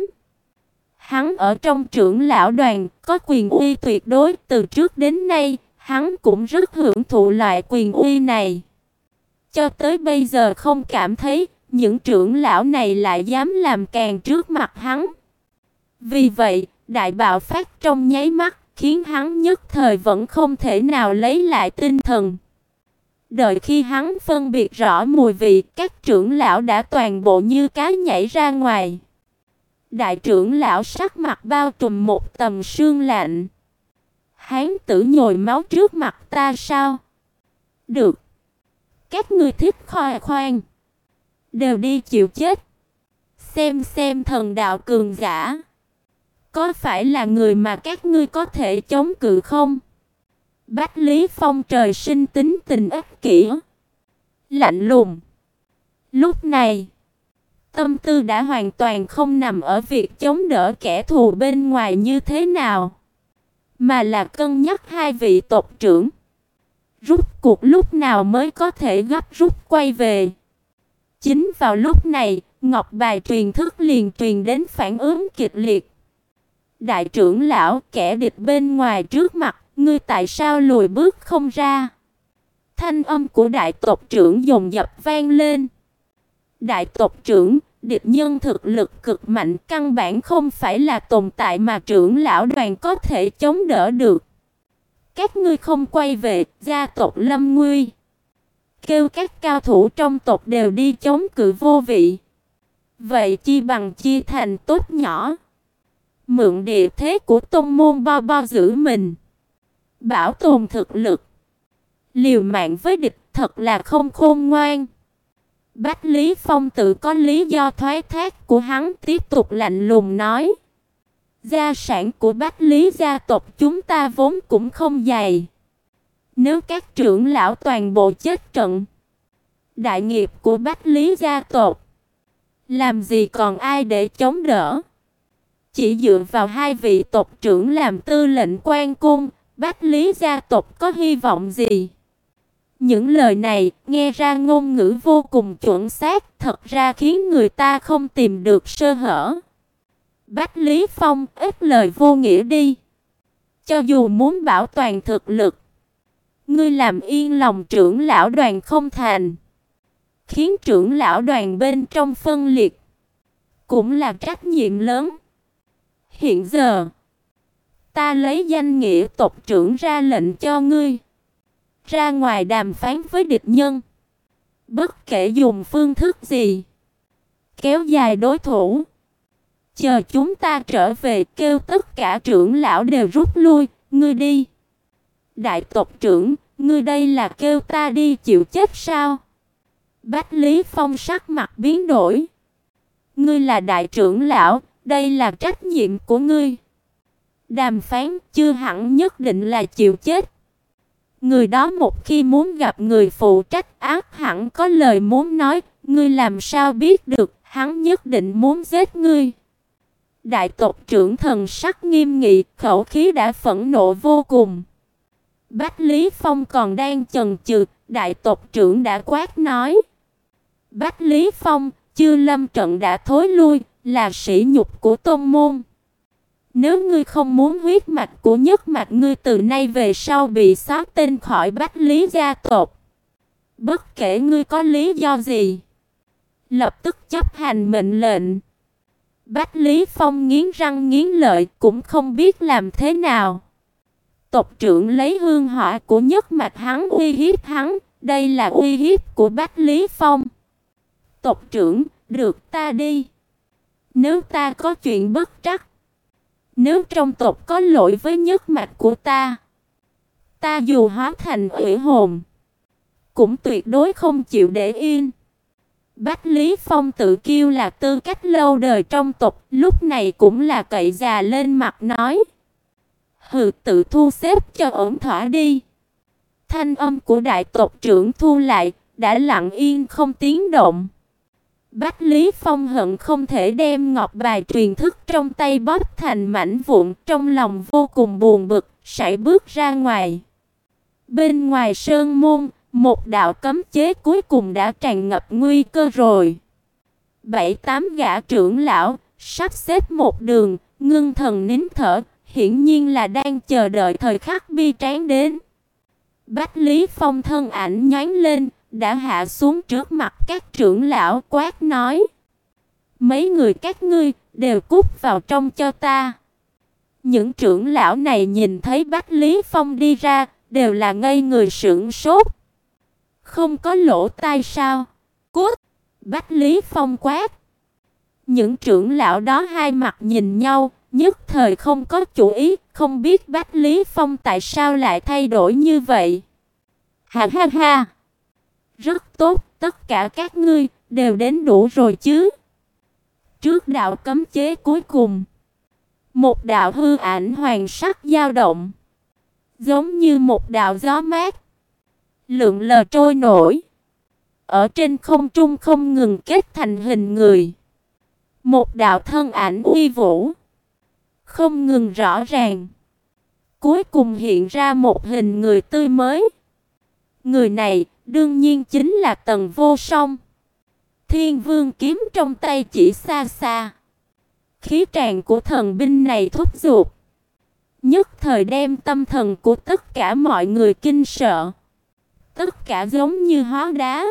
Hắn ở trong trưởng lão đoàn có quyền uy tuyệt đối, từ trước đến nay, hắn cũng rất hưởng thụ loại quyền uy này. Cho tới bây giờ không cảm thấy những trưởng lão này lại dám làm càn trước mặt hắn. Vì vậy, đại bạo phát trong nháy mắt, khiến hắn nhất thời vẫn không thể nào lấy lại tinh thần. Đợi khi hắn phân biệt rõ mùi vị, các trưởng lão đã toàn bộ như cá nhảy ra ngoài. Đại trưởng lão sắc mặt bao trùm một tầng sương lạnh. Hán tử nhồi máu trước mặt ta sao? Được. Các ngươi thích khoe khoang, đều đi chịu chết. Xem xem thần đạo cường giả, có phải là người mà các ngươi có thể chống cự không? Bách Lý Phong trời sinh tính tình ích kỷ, lạnh lùng. Lúc này, tâm tư đã hoàn toàn không nằm ở việc chống đỡ kẻ thù bên ngoài như thế nào, mà là cân nhắc hai vị tộc trưởng. Rút cuộc lúc nào mới có thể gấp rút quay về. Chính vào lúc này, ngọc bài truyền thức liền truyền đến phản ứng kịch liệt. Đại trưởng lão, kẻ địch bên ngoài trước mặt, ngươi tại sao lùi bước không ra? Thanh âm của đại tộc trưởng dồn dập vang lên. Đại tộc trưởng, địch nhân thực lực cực mạnh, căn bản không phải là tồn tại mà trưởng lão đoàn có thể chống đỡ được. Các ngươi không quay về, gia tộc lâm nguy. Kêu các cao thủ trong tộc đều đi chống cự vô vị. Vậy chi bằng chia thành tốt nhỏ, mượn địa thế của tông môn bo bo giữ mình, bảo tồn thực lực. Liều mạng với địch thật là không khôn ngoan. Bách Lý Phong tự có lý do thoái thác của hắn, tiếp tục lạnh lùng nói. Gia sản của Bách Lý gia tộc chúng ta vốn cũng không dày. Nếu các trưởng lão toàn bộ chết trận, đại nghiệp của Bách Lý gia tộc, làm gì còn ai để chống đỡ? Chỉ dựa vào hai vị tộc trưởng làm tư lệnh quan cung, Bách Lý gia tộc có hy vọng gì? Những lời này nghe ra ngôn ngữ vô cùng chuẩn xác, thật ra khiến người ta không tìm được sơ hở. Bách Lý Phong, ít lời vô nghĩa đi. Cho dù muốn bảo toàn thực lực, ngươi làm yên lòng trưởng lão đoàn không thành, khiến trưởng lão đoàn bên trong phân liệt, cũng là trách nhiệm lớn. Hiện giờ, ta lấy danh nghĩa tộc trưởng ra lệnh cho ngươi, ra ngoài đàm phán với địch nhân. Bất kể dùng phương thức gì, kéo dài đối thủ. Chờ chúng ta trở về, kêu tất cả trưởng lão đều rút lui, ngươi đi. Đại tộc trưởng, ngươi đây là kêu ta đi chịu chết sao? Bách Lý Phong sắc mặt biến đổi. Ngươi là đại trưởng lão, đây là trách nhiệm của ngươi. Đàm phán chưa hẳn nhất định là chịu chết. Người đó một khi muốn gặp người phụ trách ác hẳn có lời muốn nói, ngươi làm sao biết được, hắn nhất định muốn giết ngươi. Đại tộc trưởng thần sắc nghiêm nghị, khẩu khí đã phẫn nộ vô cùng. Bách Lý Phong còn đang chần chừ, đại tộc trưởng đã quát nói. Bách Lý Phong, chưa lâm trận đã thối lui, là sỉ nhục của tôn môn. Nếu ngươi không muốn huyết mạch của nhất mạch ngươi từ nay về sau bị xóa tên khỏi Bách Lý gia tộc, bất kể ngươi có lý do gì, lập tức chấp hành mệnh lệnh. Bách Lý Phong nghiến răng nghiến lợi, cũng không biết làm thế nào. Tộc trưởng lấy hương hỏa của nhất mạch hắn uy hiếp hắn, đây là uy hiếp của Bách Lý Phong. Tộc trưởng, được ta đi. Nếu ta có chuyện bất trắc, nếu trong tộc có lỗi với nhất mạch của ta, ta dù hóa thành ủy hồn, cũng tuyệt đối không chịu để yên. Bách Lý Phong tự kiêu là tư cách lâu đời trong tộc, lúc này cũng là cậy già lên mặt nói: "Hừ, tự thu xếp cho ổn thỏa đi." Thanh âm của đại tộc trưởng thu lại, đã lặng yên không tiếng động. Bách Lý Phong hận không thể đem ngọc bài truyền thức trong tay bóp thành mảnh vụn, trong lòng vô cùng buồn bực, sải bước ra ngoài. Bên ngoài sơn môn, một đạo cấm chế cuối cùng đã tràn ngập nguy cơ rồi. Bảy tám gã trưởng lão sắp xếp một đường, ngưng thần nín thở, hiển nhiên là đang chờ đợi thời khắc bi tráng đến. Bách Lý Phong thân ảnh nhoáng lên, đã hạ xuống trước mặt các trưởng lão, quát nói: "Mấy người các ngươi đều cút vào trong cho ta." Những trưởng lão này nhìn thấy Bách Lý Phong đi ra, đều là ngây người sững sốt. "Không có lỗ tai sao? Cút!" Bách Lý Phong quát. Những trưởng lão đó hai mặt nhìn nhau, nhất thời không có chủ ý, không biết Bách Lý Phong tại sao lại thay đổi như vậy. Ha ha ha! Rất tốt, tất cả các ngươi đều đến đủ rồi chứ. Trước đạo cấm chế cuối cùng, một đạo hư ảnh hoàng sắc dao động, giống như một đạo gió mát, lượn lờ trôi nổi, ở trên không trung không ngừng kết thành hình người. Một đạo thân ảnh uy vũ, không ngừng rõ ràng, cuối cùng hiện ra một hình người tươi mới. Người này đương nhiên chính là Tần Vô Song. Thiên Vương kiếm trong tay chỉ xa xa. Khí tràng của thần binh này thúc giục, nhất thời đem tâm thần của tất cả mọi người kinh sợ. Tất cả giống như hóa đá.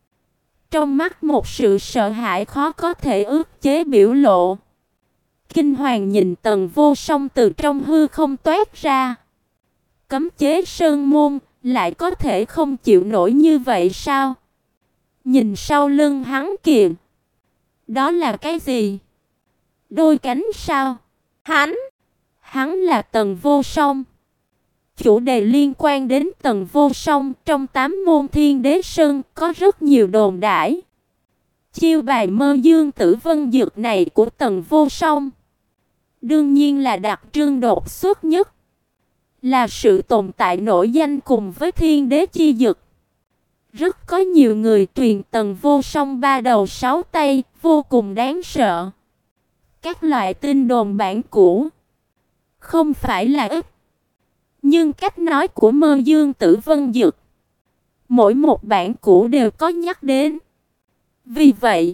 Trong mắt một sự sợ hãi khó có thể ức chế biểu lộ. Kinh hoàng nhìn Tần Vô Song từ trong hư không toát ra. Cấm chế sơn môn lại có thể không chịu nổi như vậy sao? Nhìn sau lưng hắn kìa, đó là cái gì? Đôi cánh sao? Hắn, hắn là Tần Vô Song. Chủ đề liên quan đến Tần Vô Song trong tám môn Thiên Đế Sơn có rất nhiều đồn đãi. Chiêu bài Mơ Dương Tử Vân Dược này của Tần Vô Song đương nhiên là đặc trưng đột xuất nhất, là sự tồn tại nổi danh cùng với Thiên Đế chi dược. Rất có nhiều người truyền Tần Vô Song ba đầu sáu tay, vô cùng đáng sợ. Các loại tin đồn bản cũ không phải là ít, nhưng cách nói của Mơ Dương Tử Vân Dược, mỗi một bản cũ đều có nhắc đến. Vì vậy,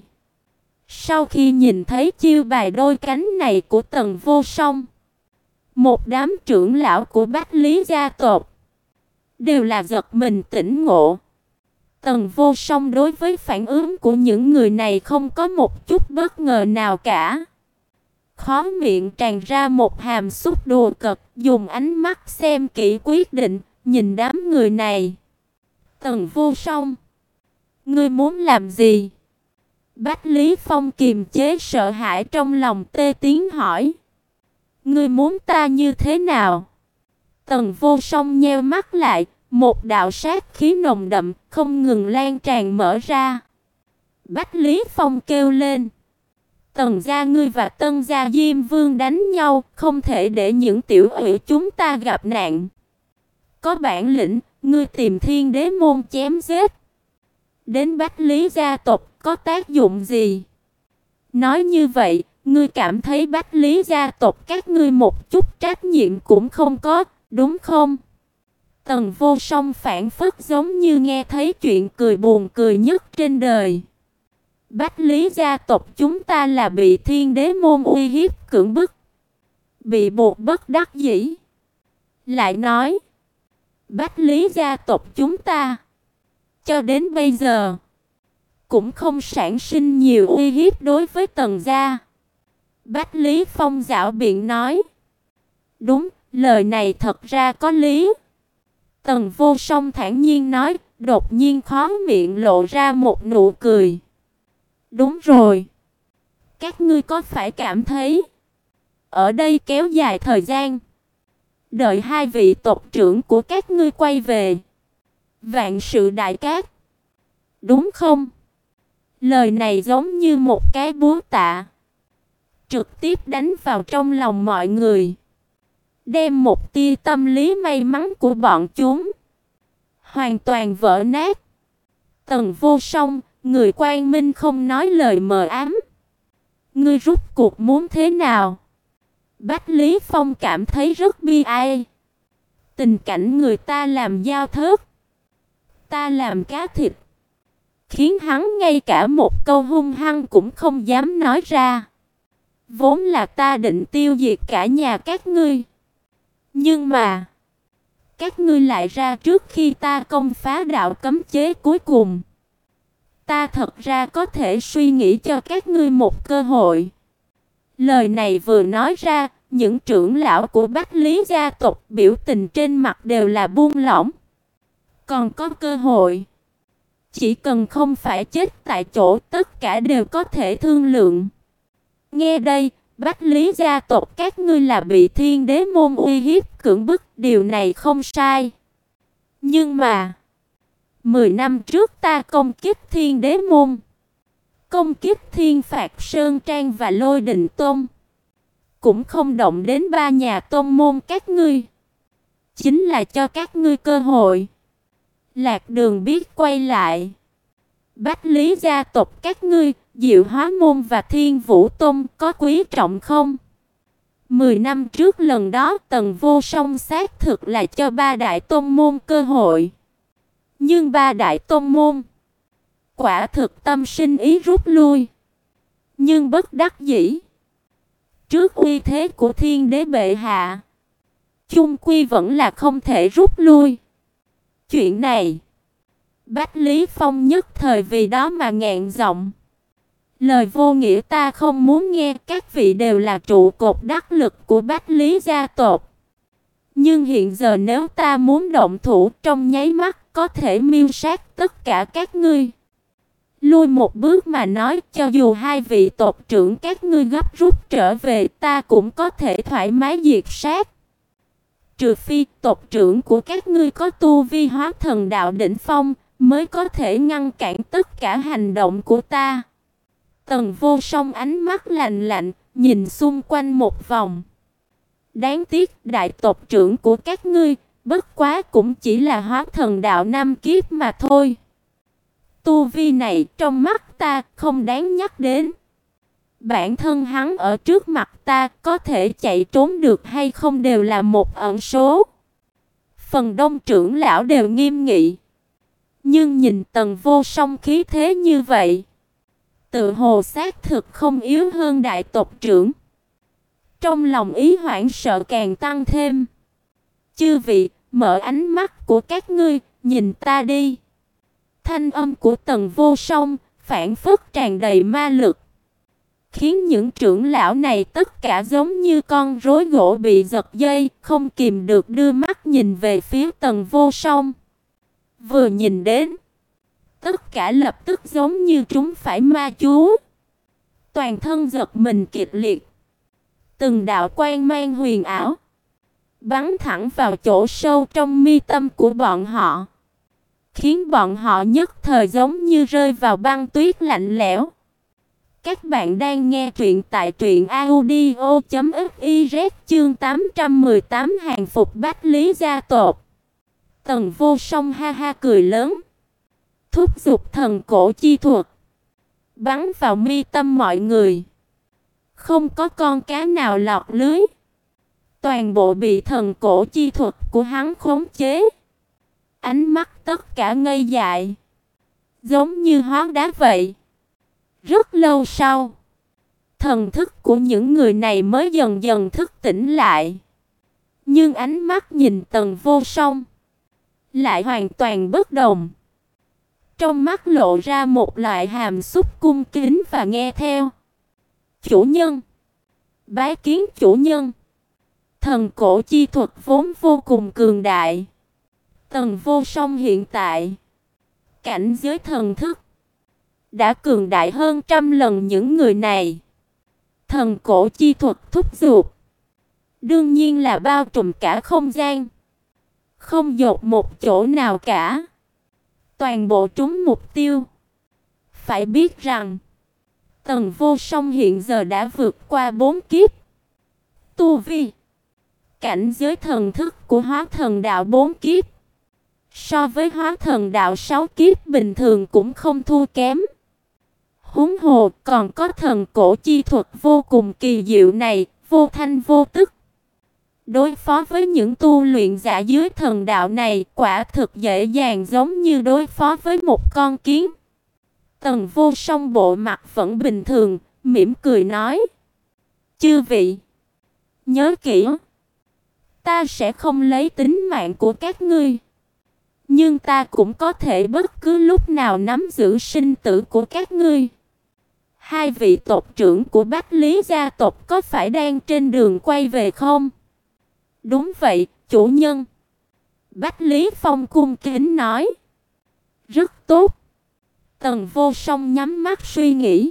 sau khi nhìn thấy chiêu bài đôi cánh này của Tần Vô Song, một đám trưởng lão của Bách Lý gia tộc đều là giật mình tỉnh ngộ. Tần Vô Song đối với phản ứng của những người này không có một chút bất ngờ nào cả. Khóe miệng tràn ra một hàm xúc đùa cợt, dùng ánh mắt xem kỹ quyết định, nhìn đám người này. Tần Vô Song, ngươi muốn làm gì? Bách Lý Phong kiềm chế sợ hãi trong lòng, tê tiếng hỏi. Ngươi muốn ta như thế nào? Tần Vô Song nheo mắt lại, một đạo sát khí nồng đậm không ngừng lan tràn mở ra. Bách Lý Phong kêu lên. Tần gia ngươi và Tân gia Diêm Vương đánh nhau, không thể để những tiểu ủy chúng ta gặp nạn. Có bản lĩnh, ngươi tìm Thiên Đế môn chém giết. Đến Bách Lý gia tộc có tác dụng gì? Nói như vậy, ngươi cảm thấy Bách Lý gia tộc các ngươi một chút trách nhiệm cũng không có, đúng không? Tần Vô Song phảng phất giống như nghe thấy chuyện cười buồn cười nhất trên đời. Bách Lý gia tộc chúng ta là bị Thiên Đế môn uy hiếp cưỡng bức, bị buộc bất đắc dĩ. Lại nói, Bách Lý gia tộc chúng ta cho đến bây giờ cũng không sản sinh nhiều uy hiếp đối với Tần gia. Bách Lý Phong giảo biện nói. Đúng, lời này thật ra có lý. Tần Vô Song thản nhiên nói, đột nhiên khóe miệng lộ ra một nụ cười. Đúng rồi. Các ngươi có phải cảm thấy ở đây kéo dài thời gian, đợi hai vị tộc trưởng của các ngươi quay về, vạn sự đại cát, đúng không? Lời này giống như một cái búa tạ, trực tiếp đánh vào trong lòng mọi người, đem một tia tâm lý may mắn của bọn chúng hoàn toàn vỡ nát. Tần Vô Song, người quang minh không nói lời mờ ám, ngươi rút cuộc muốn thế nào? Bách Lý Phong cảm thấy rất bi ai. Tình cảnh người ta làm dao thớt, ta làm cá thịt, khiến hắn ngay cả một câu hung hăng cũng không dám nói ra. Vốn là ta định tiêu diệt cả nhà các ngươi, nhưng mà các ngươi lại ra trước khi ta công phá đạo cấm chế cuối cùng. Ta thật ra có thể suy nghĩ cho các ngươi một cơ hội. Lời này vừa nói ra, những trưởng lão của Bách Lý gia tộc biểu tình trên mặt đều là buông lỏng. Còn có cơ hội. Chỉ cần không phải chết tại chỗ, tất cả đều có thể thương lượng. Nghe đây, Bách Lý gia tộc các ngươi là bị Thiên Đế môn uy hiếp cưỡng bức, điều này không sai. Nhưng mà mười năm trước ta công kích Thiên Đế môn, công kích Thiên Phạt Sơn Trang và Lôi Đình Tôn, cũng không động đến ba nhà tôn môn các ngươi. Chính là cho các ngươi cơ hội. Lạc Đường biết quay lại. Bách Lý gia tộc các ngươi, Diệu Hóa môn và Thiên Vũ Tôn có quý trọng không? Mười năm trước lần đó Tần Vô Song xác thực là cho ba đại tôn môn cơ hội. Nhưng ba đại tôn môn quả thực tâm sinh ý rút lui. Nhưng bất đắc dĩ, trước uy thế của Thiên Đế bệ hạ, chung quy vẫn là không thể rút lui. Chuyện này, Bách Lý Phong nhất thời vì đó mà nghẹn giọng. Lời vô nghĩa ta không muốn nghe, các vị đều là trụ cột đắc lực của Bách Lý gia tộc. Nhưng hiện giờ nếu ta muốn động thủ trong nháy mắt, có thể miêu sát tất cả các ngươi. Lui một bước mà nói, cho dù hai vị tộc trưởng các ngươi gấp rút trở về, ta cũng có thể thoải mái diệt sát. Trừ phi tộc trưởng của các ngươi có tu vi hóa thần đạo đỉnh phong, mới có thể ngăn cản tất cả hành động của ta. Tần Vô Song ánh mắt lạnh lạnh, nhìn xung quanh một vòng. Đáng tiếc đại tộc trưởng của các ngươi, bất quá cũng chỉ là hóa thần đạo năm kiếp mà thôi. Tu vi này trong mắt ta không đáng nhắc đến. Bản thân hắn ở trước mặt ta có thể chạy trốn được hay không đều là một ẩn số. Phần đông trưởng lão đều nghiêm nghị. Nhưng nhìn Tần Vô Song khí thế như vậy, tự hồ xác thực không yếu hơn đại tộc trưởng. Trong lòng ý hoảng sợ càng tăng thêm. Chư vị, mở ánh mắt của các ngươi, nhìn ta đi. Thanh âm của Tần Vô Song phảng phất tràn đầy ma lực, khiến những trưởng lão này tất cả giống như con rối gỗ bị giật dây, không kìm được đưa mắt nhìn về phía Tần Vô Song. Vừa nhìn đến, tất cả lập tức giống như trúng phải ma chú, toàn thân giật mình kịch liệt. Từng đạo quang mang huyền ảo bắn thẳng vào chỗ sâu trong mi tâm của bọn họ, khiến bọn họ nhất thời giống như rơi vào băng tuyết lạnh lẽo. Các bạn đang nghe truyện tại truyện audio chấm fiz chương tám trăm mười tám hàng phục Bách Lý gia tộc. Tần Vô Song ha ha cười lớn, thúc giục thần cổ chi thuật, bắn vào mi tâm mọi người. Không có con cá nào lọt lưới, toàn bộ bị thần cổ chi thuật của hắn khống chế. Ánh mắt tất cả ngây dại, giống như hóa đá vậy. Rất lâu sau, thần thức của những người này mới dần dần thức tỉnh lại. Nhưng ánh mắt nhìn Tần Vô Song lại hoàn toàn bất đồng. Trong mắt lộ ra một loại hàm xúc cung kính và nghe theo. Chủ nhân, bái kiến chủ nhân. Thần cổ chi thuật vốn vô cùng cường đại. Tần Vô Song hiện tại, cảnh giới thần thức đã cường đại hơn trăm lần những người này. Thần cổ chi thuật thúc giục, đương nhiên là bao trùm cả không gian, không dột một chỗ nào cả. Toàn bộ trúng mục tiêu, Phải biết rằng, Tần Vô Song hiện giờ đã vượt qua bốn kiếp. Tu vi, cảnh giới thần thức của Hóa Thần Đạo bốn kiếp, so với Hóa Thần Đạo sáu kiếp bình thường cũng không thua kém. Huống hồ còn có thần cổ chi thuật vô cùng kỳ diệu này, vô thanh vô tức. Đối phó với những tu luyện giả dưới thần đạo này quả thực dễ dàng giống như đối phó với một con kiến. Tần Vô Song bộ mặt vẫn bình thường, mỉm cười nói: "Chư vị, nhớ kỹ, ta sẽ không lấy tính mạng của các ngươi, nhưng ta cũng có thể bất cứ lúc nào nắm giữ sinh tử của các ngươi." Hai vị tộc trưởng của Bách Lý gia tộc có phải đang trên đường quay về không? Đúng vậy, chủ nhân. Bách Lý Phong cung kính nói. Rất tốt. Tần Vô Song nhắm mắt suy nghĩ.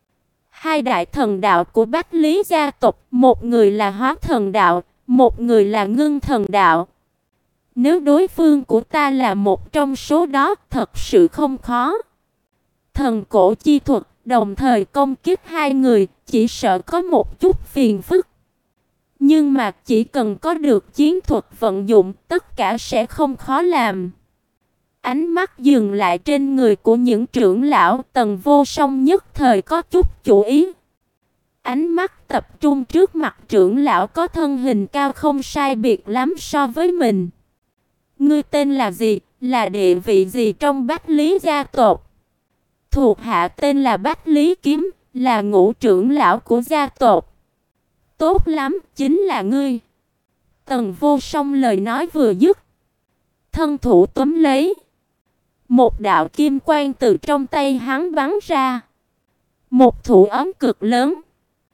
Hai đại thần đạo của Bách Lý gia tộc, một người là Hóa Thần Đạo, một người là Ngưng Thần Đạo. Nếu đối phương của ta là một trong số đó, thật sự không khó. Thần cổ chi thuật đồng thời công kích hai người, chỉ sợ có một chút phiền phức. Nhưng mà chỉ cần có được chiến thuật vận dụng, tất cả sẽ không khó làm. Ánh mắt dừng lại trên người của những trưởng lão, Tần Vô Song nhất thời có chút chủ ý. Ánh mắt tập trung trước mặt trưởng lão có thân hình cao không sai biệt lắm so với mình. Ngươi tên là gì, là địa vị gì trong Bách Lý gia tộc? Thuộc hạ tên là Bách Lý Kiếm, là ngũ trưởng lão của gia tộc. Tốt lắm, chính là ngươi. Tần Vô Song lời nói vừa dứt, thân thủ túm lấy. Một đạo kim quang từ trong tay hắn bắn ra. Một thủ ấm cực lớn,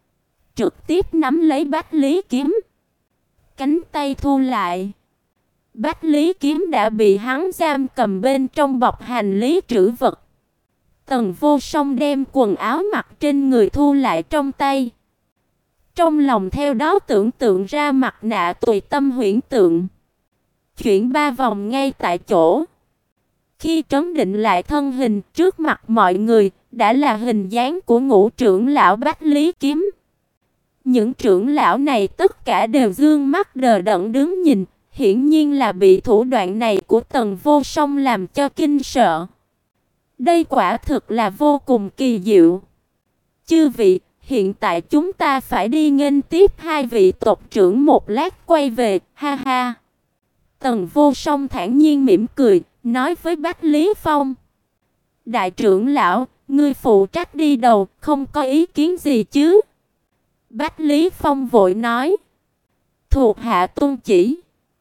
trực tiếp nắm lấy Bách Lý Kiếm. Cánh tay thu lại. Bách Lý Kiếm đã bị hắn giam cầm bên trong bọc hành lý trữ vật. Tần Vô Song đem quần áo mặc trên người thu lại trong tay. Trong lòng theo đó tưởng tượng ra mặt nạ tùy tâm huyễn tượng. Chuyển ba vòng ngay tại chỗ. Khi trấn định lại thân hình trước mặt mọi người, đã là hình dáng của ngũ trưởng lão Bách Lý Kiếm. Những trưởng lão này tất cả đều dương mắt đờ đẫn đứng nhìn, hiển nhiên là bị thủ đoạn này của Tần Vô Song làm cho kinh sợ. Đây quả thực là vô cùng kỳ diệu. Chư vị, hiện tại chúng ta phải đi nghênh tiếp hai vị tộc trưởng một lát quay về, ha ha. Tần Vô Song thản nhiên mỉm cười, nói với Bách Lý Phong. Đại trưởng lão, ngươi phụ trách đi đầu, không có ý kiến gì chứ? Bách Lý Phong vội nói. Thuộc hạ tuân chỉ.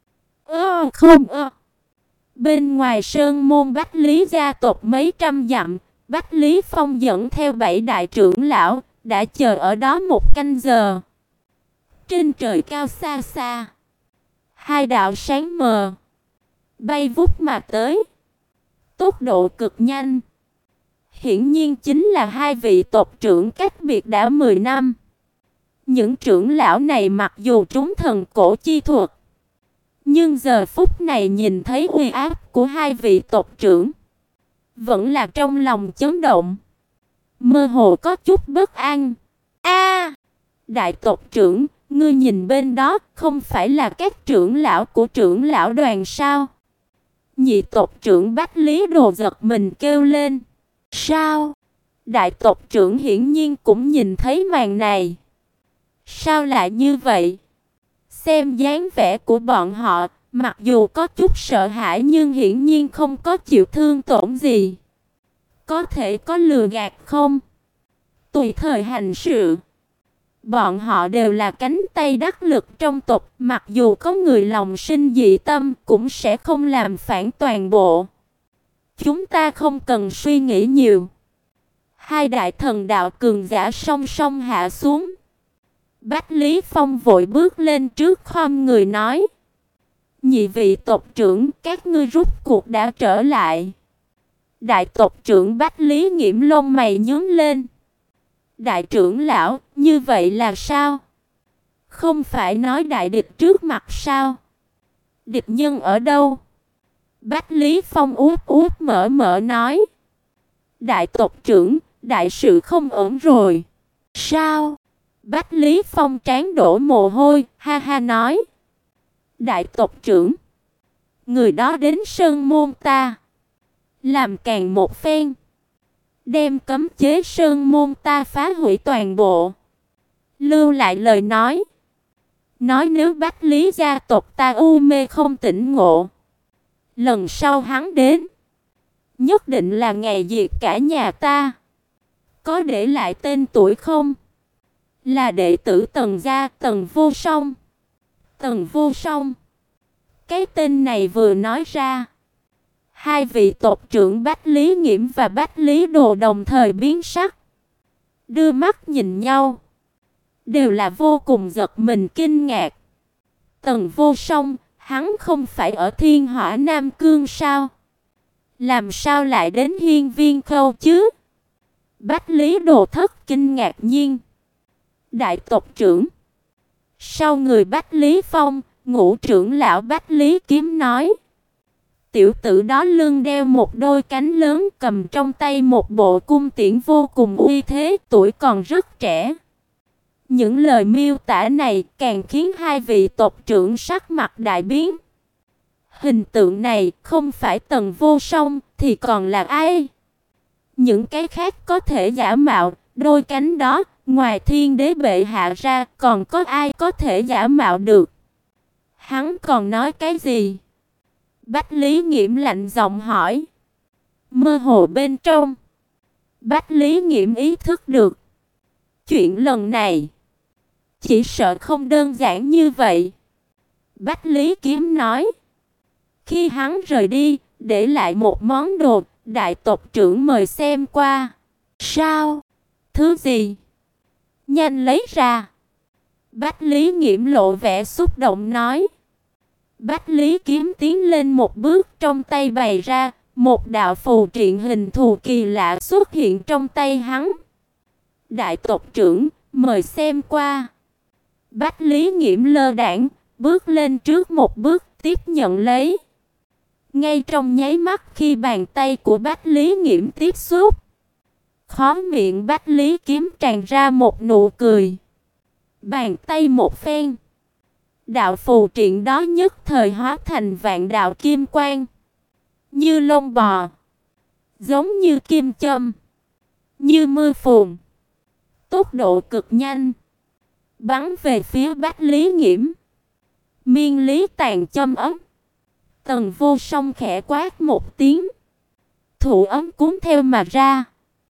Ơ không ơ. Bên ngoài sơn môn Bách Lý gia tộc mấy trăm dặm, Bách Lý Phong dẫn theo bảy đại trưởng lão, đã chờ ở đó một canh giờ. Trên trời cao xa xa, hai đạo sáng mờ bay vút mà tới, tốc độ cực nhanh. Hiển nhiên chính là hai vị tộc trưởng cách biệt đã mười năm. Những trưởng lão này mặc dù trúng thần cổ chi thuật, nhưng giờ phút này nhìn thấy uy áp của hai vị tộc trưởng, vẫn là trong lòng chấn động, mơ hồ có chút bất an. A, đại tộc trưởng, ngươi nhìn bên đó, không phải là các trưởng lão của trưởng lão đoàn sao? Nhị tộc trưởng Bách Lý Đồ giật mình kêu lên. Sao? Đại tộc trưởng hiển nhiên cũng nhìn thấy màn này. Sao lại như vậy? Xem dáng vẻ của bọn họ, mặc dù có chút sợ hãi nhưng hiển nhiên không có chịu thương tổn gì. Có thể có lừa gạt không? Tùy thời hành sự. Bọn họ đều là cánh tay đắc lực trong tộc, mặc dù có người lòng sinh dị tâm cũng sẽ không làm phản toàn bộ. Chúng ta không cần suy nghĩ nhiều. Hai đại thần đạo cường giả song song hạ xuống. Bách Lý Phong vội bước lên trước khom người nói. Nhị vị tộc trưởng, các ngươi rút cuộc đã trở lại. Đại tộc trưởng Bách Lý Nghiễm lông mày nhướng lên. Đại trưởng lão, như vậy là sao? Không phải nói đại địch trước mặt sao? Địch nhân ở đâu? Bách Lý Phong út út mở mở nói. Đại tộc trưởng, đại sự không ổn rồi. Sao? Bách Lý Phong trán đổ mồ hôi, ha ha nói. Đại tộc trưởng, người đó đến sơn môn ta, làm càng một phen, đem cấm chế sơn môn ta phá hủy toàn bộ. Lưu lại lời nói, nói nếu Bách Lý gia tộc ta u mê không tỉnh ngộ, lần sau hắn đến, nhất định là ngày diệt cả nhà ta. Có để lại tên tuổi không? Là đệ tử Tần gia, Tần Vô Song. Tần Vô Song. Cái tên này vừa nói ra, hai vị tộc trưởng Bách Lý Nghiễm và Bách Lý Đồ đồng thời biến sắc, đưa mắt nhìn nhau, đều là vô cùng giật mình kinh ngạc. Tần Vô Song, hắn không phải ở Thiên Hỏa Nam Cương sao? Làm sao lại đến Hiên Viên Khâu chứ? Bách Lý Đồ thất kinh ngạc nhiên. Đại tộc trưởng. Sau người Bách Lý Phong, ngũ trưởng lão Bách Lý Kiếm nói. Tiểu tử đó lưng đeo một đôi cánh lớn, cầm trong tay một bộ cung tiễn vô cùng uy thế, tuổi còn rất trẻ. Những lời miêu tả này càng khiến hai vị tộc trưởng sắc mặt đại biến. Hình tượng này không phải Tần Vô Song thì còn là ai? Những cái khác có thể giả mạo, đôi cánh đó, ngoài Thiên Đế bệ hạ ra, còn có ai có thể giả mạo được? Hắn còn nói cái gì? Bách Lý Nghiễm lạnh giọng hỏi. Mơ hồ bên trong, Bách Lý Nghiễm ý thức được, chuyện lần này chỉ sợ không đơn giản như vậy. Bách Lý Kiếm nói. Khi hắn rời đi, để lại một món đồ, đại tộc trưởng mời xem qua. Sao? Thứ gì? Nhanh lấy ra. Bách Lý Nghiễm lộ vẻ xúc động nói. Bách Lý Kiếm tiến lên một bước, trong tay bày ra, một đạo phù triện hình thù kỳ lạ xuất hiện trong tay hắn. Đại tộc trưởng, mời xem qua. Bách Lý Nghiễm lơ đãng, bước lên trước một bước, tiếp nhận lấy. Ngay trong nháy mắt khi bàn tay của Bách Lý Nghiễm tiếp xúc, khóe miệng Bách Lý Kiếm tràn ra một nụ cười. Bàn tay một phen, đạo phù triện đó nhất thời hóa thành vạn đạo kim quang, như lông bò, giống như kim châm, như mưa phùn, tốc độ cực nhanh, bắn về phía Bách Lý Nghiễm. Miên lý tàn châm ấm. Tần Vô Song khẽ quát một tiếng, thủ ấm cuốn theo mà ra.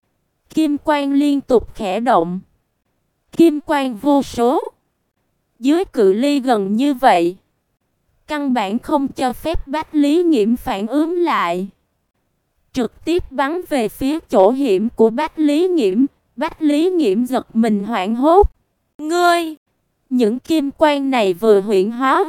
Kim quang liên tục khẽ động, kim quang vô số. Dưới cự ly gần như vậy, căn bản không cho phép Bách Lý Nghiễm phản ứng lại, trực tiếp bắn về phía chỗ hiểm của Bách Lý Nghiễm. Bách Lý Nghiễm giật mình hoảng hốt. Ngươi! Những kim quang này vừa huyễn hóa.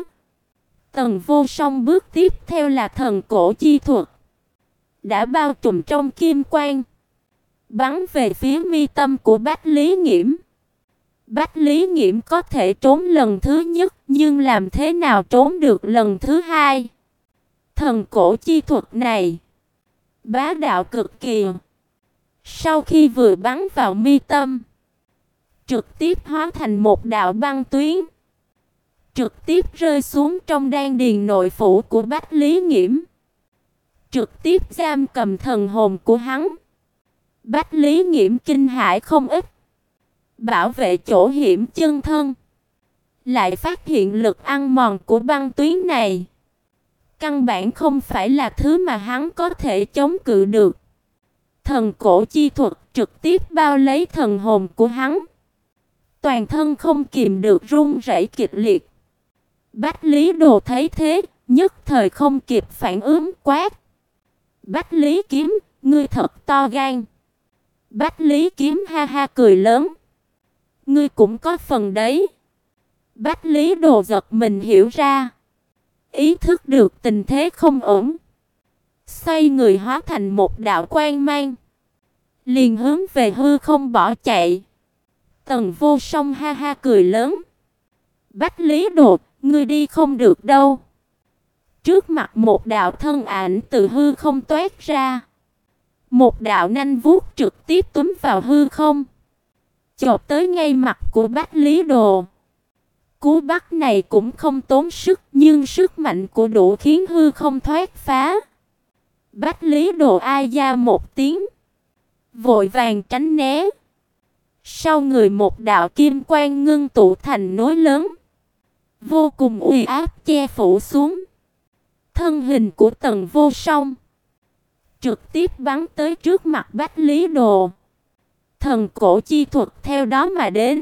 Tần Vô Song bước tiếp theo là thần cổ chi thuật, đã bao trùm trong kim quang, bắn về phía mi tâm của Bách Lý Nghiễm. Bách Lý Nghiễm có thể trốn lần thứ nhất, nhưng làm thế nào trốn được lần thứ hai? Thần cổ chi thuật này bá đạo cực kỳ. Sau khi vừa bắn vào mi tâm, trực tiếp hóa thành một đạo băng tuyến, trực tiếp rơi xuống trong đan điền nội phủ của Bách Lý Nghiễm, trực tiếp giam cầm thần hồn của hắn. Bách Lý Nghiễm kinh hãi không ít, bảo vệ chỗ hiểm chân thân, lại phát hiện lực ăn mòn của băng tuyến này căn bản không phải là thứ mà hắn có thể chống cự được. Thần cổ chi thuật trực tiếp bao lấy thần hồn của hắn, toàn thân không kìm được run rẩy kịch liệt. Bách Lý Đồ thấy thế, nhất thời không kịp phản ứng, quát: Bách Lý Kiếm, ngươi thật to gan. Bách Lý Kiếm ha ha cười lớn: ngươi cũng có phần đấy. Bách Lý Đồ giật mình hiểu ra, ý thức được tình thế không ổn, xoay người hóa thành một đạo quang mang, liền hướng về hư không bỏ chạy. Tần Vô Song ha ha cười lớn: Bách Lý Đồ, ngươi đi không được đâu. Trước mặt một đạo thân ảnh từ hư không toát ra, Một đạo nanh vuốt trực tiếp túm vào hư không, chộp tới ngay mặt của Bách Lý Đồ. Cú bắt này cũng không tốn sức, nhưng sức mạnh của đủ khiến hư không thoát phá. Bách Lý Đồ ai ra một tiếng, vội vàng tránh né. Sau người một đạo kim quang ngưng tụ thành núi lớn, vô cùng uy áp che phủ xuống. Thân hình của Tần Vô Song trực tiếp bắn tới trước mặt Bách Lý Đồ. Thần cổ chi thuật theo đó mà đến,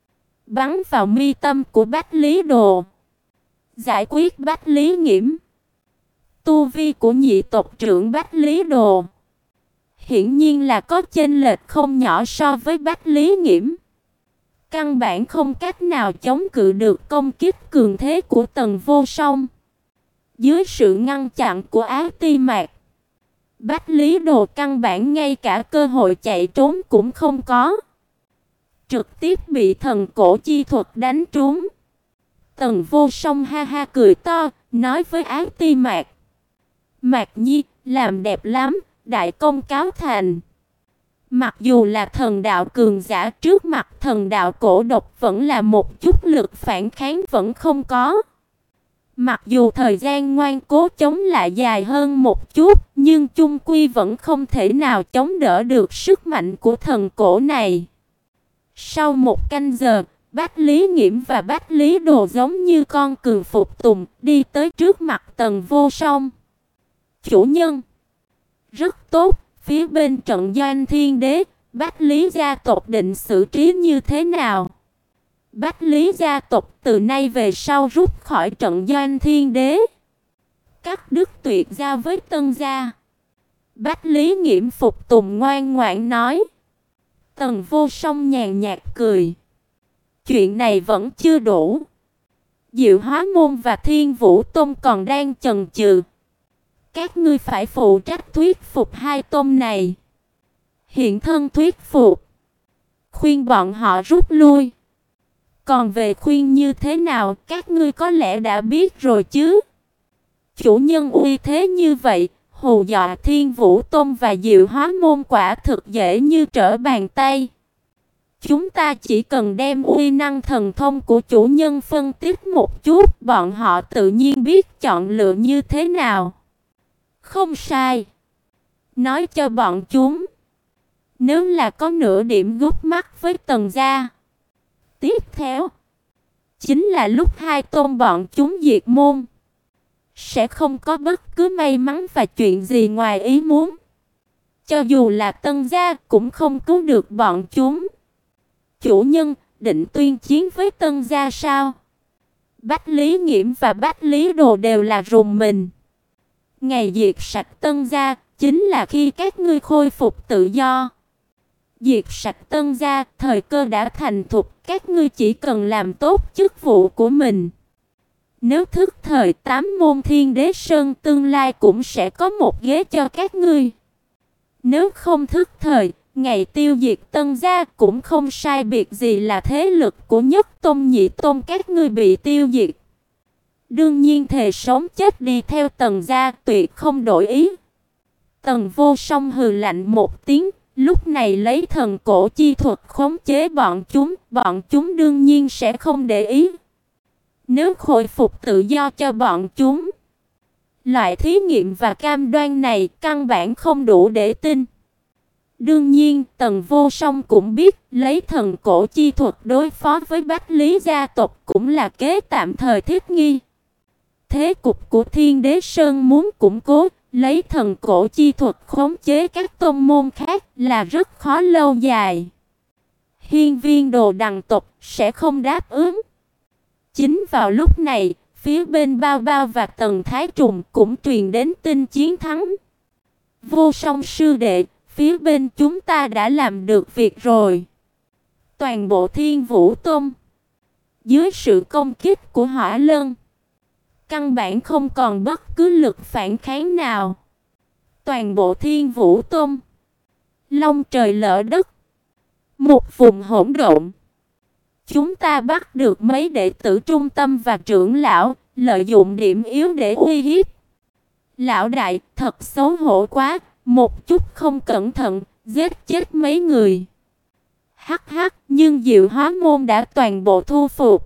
bắn vào mi tâm của Bách Lý Đồ, giải quyết Bách Lý Nghiễm. Tu vi của nhị tộc trưởng Bách Lý Đồ hiển nhiên là có chênh lệch không nhỏ so với Bách Lý Nghiễm, căn bản không cách nào chống cự được công kích cường thế của Tần Vô Song. Dưới sự ngăn chặn của Áo Ti Mạc, Bách Lý Đồ căn bản ngay cả cơ hội chạy trốn cũng không có, trực tiếp bị thần cổ chi thuật đánh trúng. Tần Vô Song ha ha cười to, nói với Áo Ti Mạc: "Mạc Nhi, làm đẹp lắm, đại công cáo thành." Mặc dù là thần đạo cường giả, trước mặt thần đạo cổ độc vẫn là một chút lực phản kháng vẫn không có. Mặc dù thời gian ngoan cố chống lại dài hơn một chút, nhưng chung quy vẫn không thể nào chống đỡ được sức mạnh của thần cổ này. Sau một canh giờ, Bách Lý Nghiễm và Bách Lý Đồ giống như con cừu phục tùng, đi tới trước mặt Tần Vô Song. "Chủ nhân." "Rất tốt, phía bên trận doanh thiên đế, Bách Lý gia tộc định xử trí như thế nào?" "Bách Lý gia tộc từ nay về sau rút khỏi trận doanh thiên đế, cắt đứt tuyệt giao với Tân gia." Bách Lý Nghiễm phục tùng ngoan ngoãn nói. Tần Vô Song nhàn nhạt cười: "Chuyện này vẫn chưa đủ. Diệu Hóa môn và Thiên Vũ Tông còn đang chần chừ. Các ngươi phải phụ trách thuyết phục hai tôn này. Hiện thân thuyết phục, khuyên bọn họ rút lui. Còn về khuyên như thế nào, các ngươi có lẽ đã biết rồi chứ." "Chủ nhân uy thế như vậy, hù dọa Thiên Vũ Tông và Diệu Hóa môn quả thực dễ như trở bàn tay. Chúng ta chỉ cần đem uy năng thần thông của chủ nhân phân tích một chút, bọn họ tự nhiên biết chọn lựa như thế nào." "Không sai. Nói cho bọn chúng, nếu là có nửa điểm gút mắt với Tần gia, tiếp theo chính là lúc hai tôn bọn chúng diệt môn. Sẽ không có bất cứ may mắn và chuyện gì ngoài ý muốn. Cho dù là Tân gia cũng không cứu được bọn chúng." "Chủ nhân định tuyên chiến với Tân gia sao?" Bách Lý Nghiễm và Bách Lý Đồ đều là rùng mình. Ngày diệt sạch Tân gia chính là khi các ngươi khôi phục tự do. Diệt sạch Tân gia, thời cơ đã thành thục, các ngươi chỉ cần làm tốt chức vụ của mình. Nếu thức thời, tám môn Thiên Đế Sơn tương lai cũng sẽ có một ghế cho các ngươi. Nếu không thức thời, ngày tiêu diệt Tân gia cũng không sai biệt gì là thế lực của Nhất Tôn Nhị Tôn các ngươi bị tiêu diệt. Đương nhiên thề sống chết đi theo Tần gia, tuyệt không đổi ý." Tần Vô Song hừ lạnh một tiếng, lúc này lấy thần cổ chi thuật khống chế bọn chúng, bọn chúng đương nhiên sẽ không để ý. Nếu khôi phục tự do cho bọn chúng, loại thí nghiệm và cam đoan này căn bản không đủ để tin. Đương nhiên, Tần Vô Song cũng biết, lấy thần cổ chi thuật đối phó với Bách Lý gia tộc cũng là kế tạm thời thiết nghi. Thế cục của Thiên Đế Sơn muốn củng cố, lấy thần cổ chi thuật khống chế các tôn môn khác là rất khó lâu dài. Hiên Viên Đồ đằng tộc sẽ không đáp ứng. Chính vào lúc này, phía bên Bao Bao và Tần Thái Trùng cũng truyền đến tin chiến thắng. "Vô Song sư đệ, phía bên chúng ta đã làm được việc rồi." Toàn bộ Thiên Vũ Tông, dưới sự công kích của Hỏa Lân, căn bản không còn bất cứ lực phản kháng nào. Toàn bộ Thiên Vũ Tông, long trời lở đất, một vùng hỗn độn. Chúng ta bắt được mấy đệ tử trung tâm và trưởng lão, lợi dụng điểm yếu để uy hiếp. "Lão đại, thật xấu hổ quá, một chút không cẩn thận, giết chết mấy người. Hắc hắc, nhưng Diệu Hóa môn đã toàn bộ thu phục.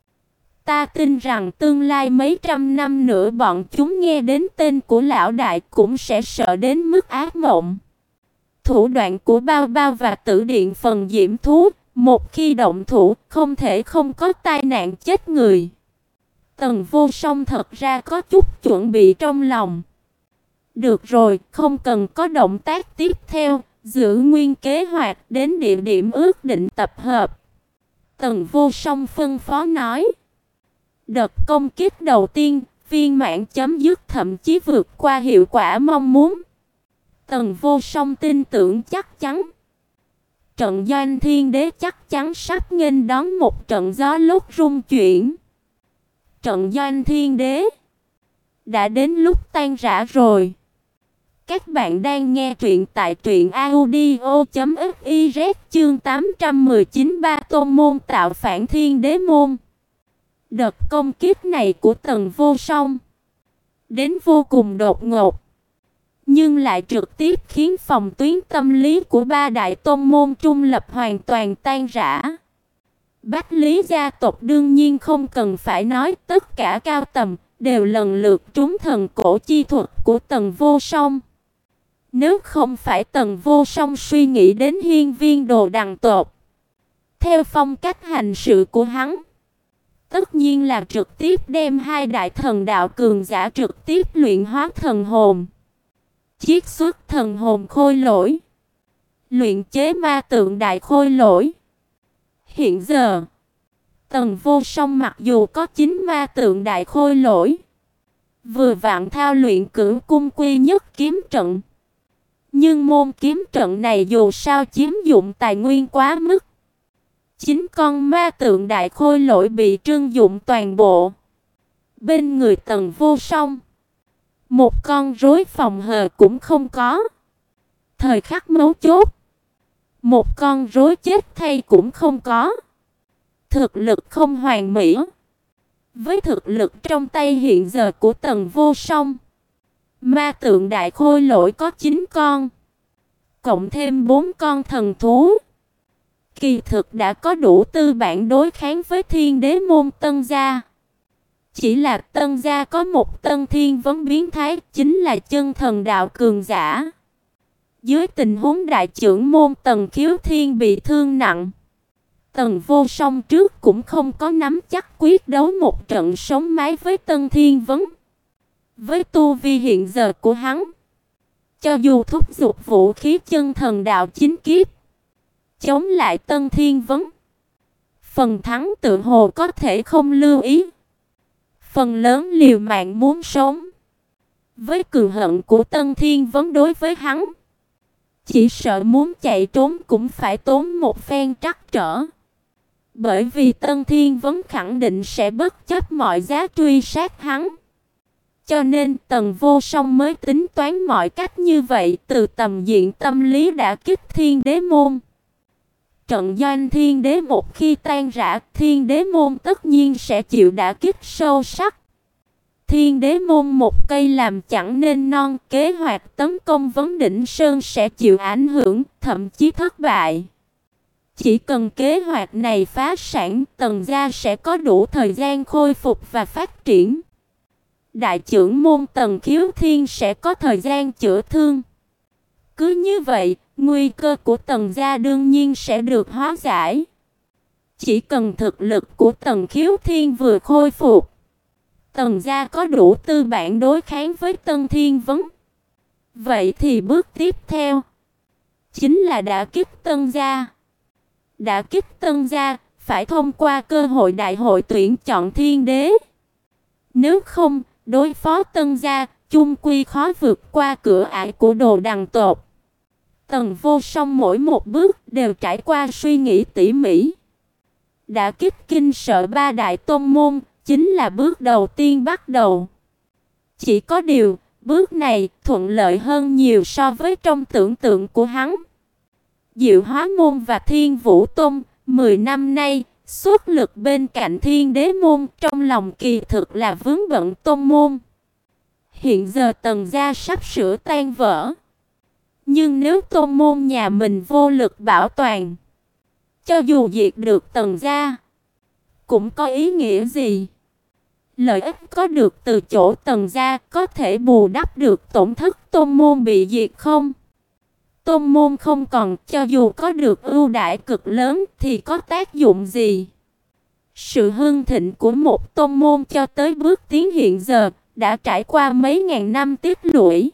Ta tin rằng tương lai mấy trăm năm nữa bọn chúng nghe đến tên của lão đại cũng sẽ sợ đến mức ác mộng. Thủ đoạn của Bao Bao và Tử Điện Phần Diễm Thú, một khi động thủ không thể không có tai nạn chết người. Tần Vô Song thật ra có chút chuẩn bị trong lòng. Được rồi, không cần có động tác tiếp theo, giữ nguyên kế hoạch đến địa điểm ước định tập hợp. Tần Vô Song phân phó nói. Đợt công kích đầu tiên, viên mãn chấm dứt thậm chí vượt qua hiệu quả mong muốn. Tần Vô Song tin tưởng chắc chắn. Trận Doanh Thiên Đế chắc chắn sắp nghênh đón một trận gió lốc rung chuyển. Trận Doanh Thiên Đế đã đến lúc tan rã rồi. Các bạn đang nghe truyện tại truyện audio chấm fiz chương tám trăm mười chín Ba Tôn môn tạo phản Thiên Đế môn. Đợt công kích này của Tần Vô Song đến vô cùng đột ngột, nhưng lại trực tiếp khiến phòng tuyến tâm lý của ba đại tôn môn trung lập hoàn toàn tan rã. Bách Lý gia tộc đương nhiên không cần phải nói, tất cả cao tầm đều lần lượt trúng thần cổ chi thuật của Tần Vô Song. Nếu không phải Tần Vô Song suy nghĩ đến hiên viên đồ đằng tột, theo phong cách hành sự của hắn, tất nhiên là trực tiếp đem hai đại thần đạo cường giả trực tiếp luyện hóa thần hồn, chiết xuất thần hồn khôi lỗi, luyện chế ma tượng đại khôi lỗi. Hiện giờ, Tần Vô Song mặc dù có chín ma tượng đại khôi lỗi, vừa vặn thao luyện Cửu Cung Quy Nhất kiếm trận, nhưng môn kiếm trận này dù sao chiếm dụng tài nguyên quá mức. Chín con ma tượng đại khôi lỗi bị trưng dụng toàn bộ. Bên người Tần Vô Song, một con rối phòng hờ cũng không có. Thời khắc mấu chốt, một con rối chết thay cũng không có. Thực lực không hoàn mỹ. Với thực lực trong tay hiện giờ của Tần Vô Song, ma tượng đại khôi lỗi có chín con, cộng thêm bốn con thần thú, kỳ thực đã có đủ tư bản đối kháng với Thiên Đế môn Tân gia. Chỉ là Tân gia có một Tân Thiên vấn biến thái, chính là chân thần đạo cường giả. Dưới tình huống đại trưởng môn Tần Khiếu Thiên bị thương nặng, Tần Vô Song trước cũng không có nắm chắc quyết đấu một trận sống mái với Tân Thiên vấn. Với tu vi hiện giờ của hắn, cho dù thúc giục vũ khí chân thần đạo chính kiếp chống lại Tân Thiên vấn, phần thắng tự hồ có thể không lưu ý. Phần lớn liều mạng muốn sống. Với cường hận của Tân Thiên vấn đối với hắn, chỉ sợ muốn chạy trốn cũng phải tốn một phen trắc trở. Bởi vì Tân Thiên vấn khẳng định sẽ bất chấp mọi giá truy sát hắn. Cho nên Tần Vô Song mới tính toán mọi cách như vậy, từ tầm diện tâm lý đã kích Thiên Đế môn. Trận Doanh Thiên Đế một khi tan rã, Thiên Đế môn tất nhiên sẽ chịu đả kích sâu sắc. Thiên Đế môn một cây làm chẳng nên non, kế hoạch tấn công Vấn Đỉnh Sơn sẽ chịu ảnh hưởng, thậm chí thất bại. Chỉ cần kế hoạch này phá sản, Tần gia sẽ có đủ thời gian khôi phục và phát triển. Đại trưởng môn Tần Khiếu Thiên sẽ có thời gian chữa thương. Cứ như vậy, nguy cơ của Tần gia đương nhiên sẽ được hóa giải. Chỉ cần thực lực của Tần Khiếu Thiên vừa khôi phục, Tần gia có đủ tư bản đối kháng với Tân Thiên vấn. Vậy thì bước tiếp theo chính là đả kích Tân gia. Đả kích Tân gia phải thông qua cơ hội đại hội tuyển chọn thiên đế. Nếu không, đối phó Tân gia chung quy khó vượt qua cửa ải của Đồ Đằng tộc. Tần Vô Song mỗi một bước đều trải qua suy nghĩ tỉ mỉ. Đả kích kinh sợ ba đại tôn môn chính là bước đầu tiên bắt đầu. Chỉ có điều, bước này thuận lợi hơn nhiều so với trong tưởng tượng của hắn. Diệu Hóa môn và Thiên Vũ Tôn mười năm nay xuất lực bên cạnh Thiên Đế môn, trong lòng kỳ thực là vướng bận tôn môn. Hiện giờ Tần gia sắp sửa tan vỡ. Nhưng nếu tôn môn nhà mình vô lực bảo toàn, cho dù diệt được Tần gia, cũng có ý nghĩa gì? Lợi ích có được từ chỗ Tần gia có thể bù đắp được tổn thất tôn môn bị diệt không? Tôn môn không còn, cho dù có được ưu đãi cực lớn thì có tác dụng gì? Sự hưng thịnh của một tôn môn cho tới bước tiến hiện giờ đã trải qua mấy ngàn năm tích lũy.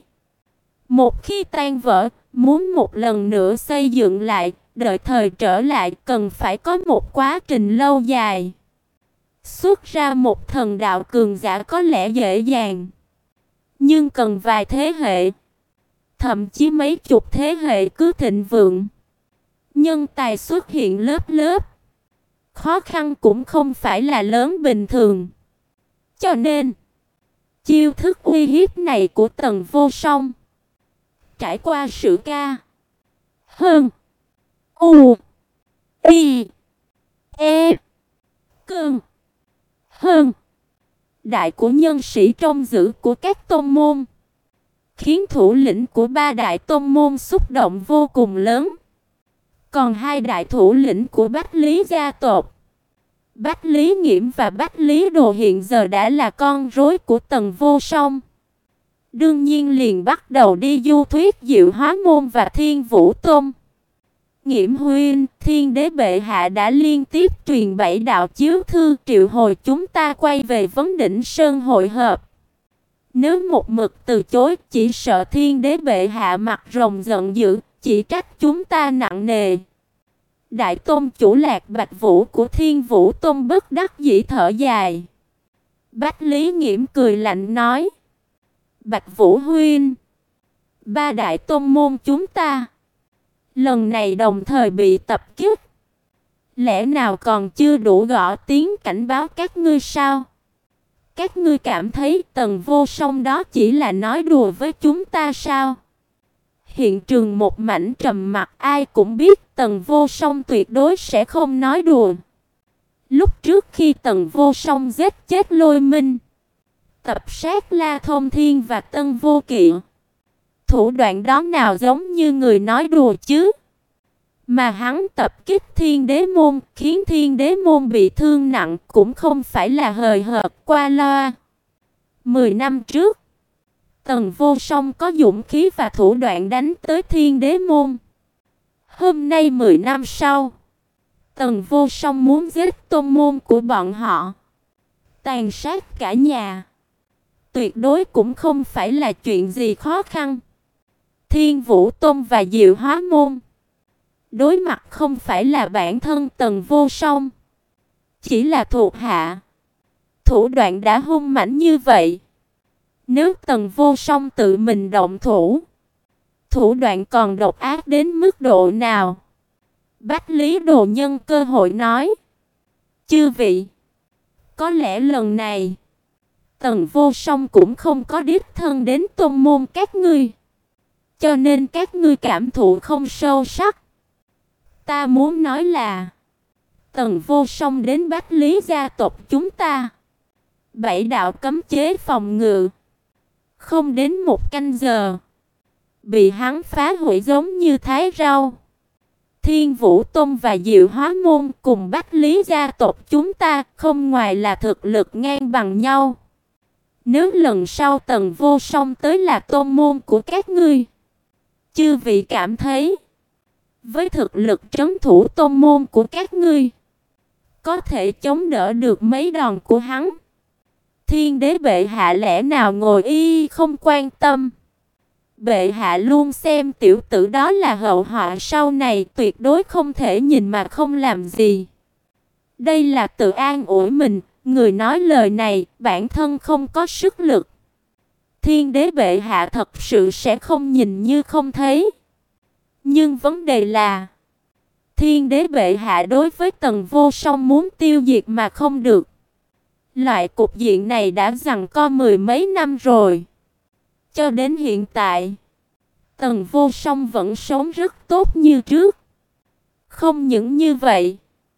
Một khi tan vỡ, muốn một lần nữa xây dựng lại, đợi thời trở lại cần phải có một quá trình lâu dài. Xuất ra một thần đạo cường giả có lẽ dễ dàng, nhưng cần vài thế hệ, thậm chí mấy chục thế hệ cứ thịnh vượng. Nhân tài xuất hiện lớp lớp, khó khăn cũng không phải là lớn bình thường. Cho nên, chiêu thức uy hiếp này của Tần Vô Song, trải qua sự ca hơn u i e cơn hơn đại của nhân sĩ trong giữ của các tôn môn, khiến thủ lĩnh của ba đại tôn môn xúc động vô cùng lớn. Còn hai đại thủ lĩnh của Bách Lý gia tộc, Bách Lý Nghiễm và Bách Lý Đồ hiện giờ đã là con rối của Tần Vô Song. Đương nhiên liền bắt đầu đi du thuyết Diệu Hóa môn và Thiên Vũ Tôn. Nghiễm huynh, Thiên Đế bệ hạ đã liên tiếp truyền bảy đạo chiếu thư triệu hồi chúng ta quay về vấn Đỉnh Sơn hội hợp. Nếu một mực từ chối, chỉ sợ Thiên Đế bệ hạ mặt rồng giận dữ, chỉ trách chúng ta nặng nề. Đại tôn chủ Lạc Bạch Vũ của Thiên Vũ Tôn bất đắc dĩ thở dài. Bách Lý Nghiễm cười lạnh nói: Bạch Vũ huynh, ba đại tôn môn chúng ta lần này đồng thời bị tập kích, lẽ nào còn chưa đủ gõ tiếng cảnh báo các ngươi sao? Các ngươi cảm thấy Tần Vô Song đó chỉ là nói đùa với chúng ta sao? Hiện trường một mảnh trầm mặc, ai cũng biết Tần Vô Song tuyệt đối sẽ không nói đùa. Lúc trước khi Tần Vô Song giết chết Lôi Minh, tập sát La Thông Thiên và Tân Vô Kỵ, thủ đoạn đó nào giống như người nói đùa chứ? Mà hắn tập kích Thiên Đế môn, khiến Thiên Đế môn bị thương nặng, cũng không phải là hời hợt qua loa. Mười năm trước, Tần Vô Song có dũng khí và thủ đoạn đánh tới Thiên Đế môn. Hôm nay mười năm sau, Tần Vô Song muốn giết tôn môn của bọn họ, tàn sát cả nhà, tuyệt đối cũng không phải là chuyện gì khó khăn. Thiên Vũ Tôn và Diệu Hóa môn đối mặt không phải là bản thân Tần Vô Song, chỉ là thuộc hạ. Thủ đoạn đã hung mãnh như vậy, nếu Tần Vô Song tự mình động thủ, thủ đoạn còn độc ác đến mức độ nào? Bách Lý Đồ nhân cơ hội nói: Chư vị, có lẽ lần này Tần Vô Song cũng không có đích thân đến tôn môn các ngươi, cho nên các ngươi cảm thụ không sâu sắc. Ta muốn nói là Tần Vô Song đến Bách Lý gia tộc chúng ta, bảy đạo cấm chế phòng ngự, không đến một canh giờ bị hắn phá hủy giống như thái rau. Thiên Vũ Tôn và Diệu Hóa môn cùng Bách Lý gia tộc chúng ta không ngoài là thực lực ngang bằng nhau. Nếu lần sau Tần Vô Song tới là tôn môn của các ngươi, chư vị cảm thấy với thực lực trấn thủ tôn môn của các ngươi, có thể chống đỡ được mấy đòn của hắn? Thiên Đế bệ hạ lẽ nào ngồi y không quan tâm? Bệ hạ luôn xem tiểu tử đó là hậu họa sau này, tuyệt đối không thể nhìn mà không làm gì. Đây là tự an ủi mình, người nói lời này bản thân không có sức lực. Thiên Đế bệ hạ thật sự sẽ không nhìn như không thấy. Nhưng vấn đề là Thiên Đế bệ hạ đối với Tần Vô Song muốn tiêu diệt mà không được. Loại cục diện này đã giằng co mười mấy năm rồi. Cho đến hiện tại, Tần Vô Song vẫn sống rất tốt như trước. Không những như vậy,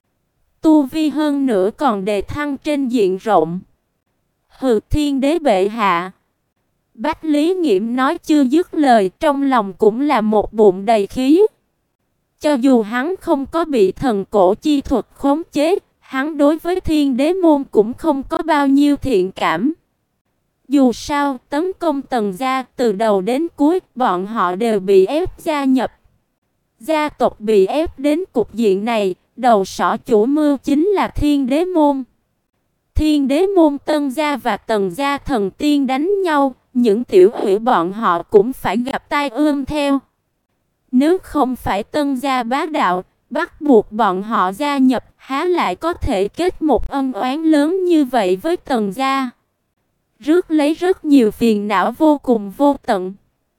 tu vi hơn nữa còn đề thăng trên diện rộng. Hừ, Thiên Đế bệ hạ, Bách Lý Nghiễm nói chưa dứt lời, trong lòng cũng là một bụng đầy khí. Cho dù hắn không có bị thần cổ chi thuật khống chế, hắn đối với Thiên Đế môn cũng không có bao nhiêu thiện cảm. Dù sao, tấn công Tần gia từ đầu đến cuối, bọn họ đều bị ép gia nhập. Gia tộc bị ép đến cục diện này, đầu sỏ chủ mưu chính là Thiên Đế môn. Thiên Đế môn Tân gia và Tần gia thần tiên đánh nhau, những tiểu hữu bọn họ cũng phải gặp tai ương theo. Nếu không phải Tân gia bá đạo, bắt buộc bọn họ gia nhập, há lại có thể kết một ân oán lớn như vậy với Tần gia. Rước lấy rất nhiều phiền não vô cùng vô tận.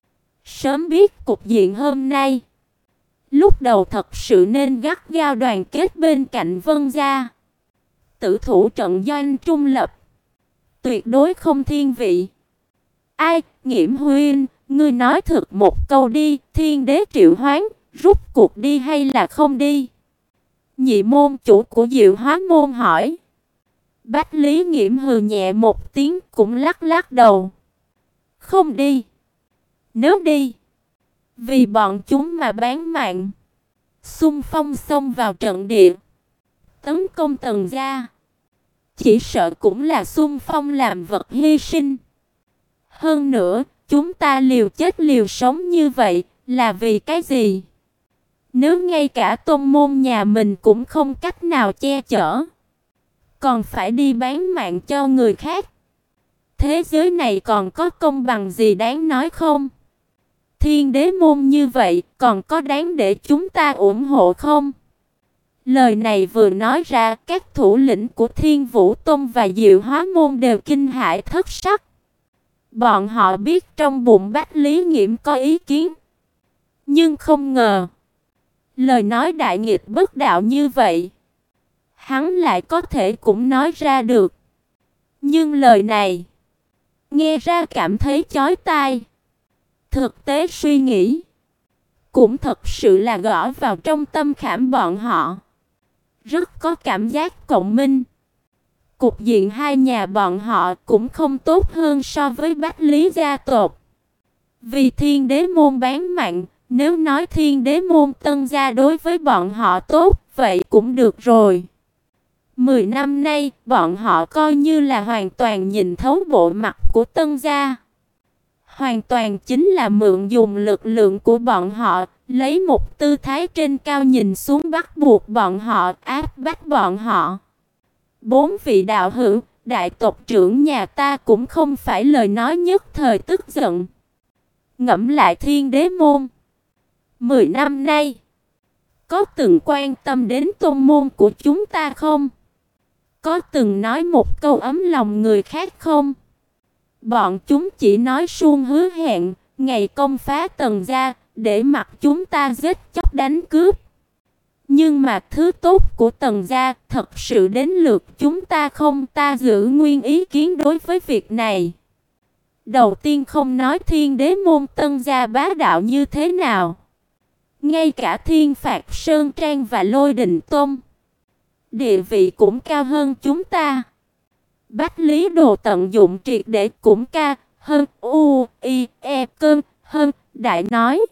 Sớm biết cục diện hôm nay, lúc đầu thật sự nên gắt gao đoàn kết bên cạnh Vân gia. Tử thủ trận doanh trung lập, tuyệt đối không thiên vị. Ai, Nghiễm huynh, ngươi nói thực một câu đi, Thiên Đế triệu hoán, rút cuộc đi hay là không đi? Nhị môn chủ của Diệu Hóa môn hỏi. Bách Lý Nghiễm hừ nhẹ một tiếng, cũng lắc lắc đầu. Không đi. Nếu đi, vì bọn chúng mà bán mạng, xung phong xông vào trận địa, tấn công Tần gia, chỉ sợ cũng là xung phong làm vật hy sinh. Hơn nữa, chúng ta liều chết liều sống như vậy là vì cái gì? Nếu ngay cả tôn môn nhà mình cũng không cách nào che chở, còn phải đi bán mạng cho người khác, thế giới này còn có công bằng gì đáng nói không? Thiên Đế môn như vậy, còn có đáng để chúng ta ủng hộ không? Lời này vừa nói ra, các thủ lĩnh của Thiên Vũ Tông và Diệu Hóa môn đều kinh hãi thất sắc. Bọn họ biết trong bụng Bách Lý Nghiễm có ý kiến, nhưng không ngờ lời nói đại nghịch bất đạo như vậy, hắn lại có thể cũng nói ra được. Nhưng lời này nghe ra cảm thấy chói tai. Thực tế suy nghĩ, cũng thật sự là gõ vào trong tâm khảm bọn họ, rất có cảm giác cộng minh. Cục diện hai nhà bọn họ cũng không tốt hơn so với Bách Lý gia tộc. Vì Thiên Đế môn bán mạng, nếu nói Thiên Đế môn Tân gia đối với bọn họ tốt, vậy cũng được rồi. Mười năm nay, bọn họ coi như là hoàn toàn nhìn thấu bộ mặt của Tân gia. Hoàn toàn chính là mượn dùng lực lượng của bọn họ, lấy một tư thái trên cao nhìn xuống bắt buộc bọn họ, áp bách bọn họ. Bốn vị đạo hữu, đại tộc trưởng nhà ta cũng không phải lời nói nhất thời tức giận. Ngẫm lại Thiên Đế môn, mười năm nay, có từng quan tâm đến tôn môn của chúng ta không? Có từng nói một câu ấm lòng người khác không? Bọn chúng chỉ nói suông hứa hẹn, ngày công phá Tần gia, để mặc chúng ta giết chóc đánh cướp. Nhưng mà thứ tốt của Tần gia thật sự đến lượt chúng ta không? Ta giữ nguyên ý kiến đối với việc này. Đầu tiên không nói Thiên Đế môn Tân gia bá đạo như thế nào, ngay cả Thiên Phạt Sơn Trang và Lôi Đình Tôn địa vị cũng cao hơn chúng ta. Bách Lý Đồ tận dụng triệt để cũng ca hơn u i e cơn hơn đại nói.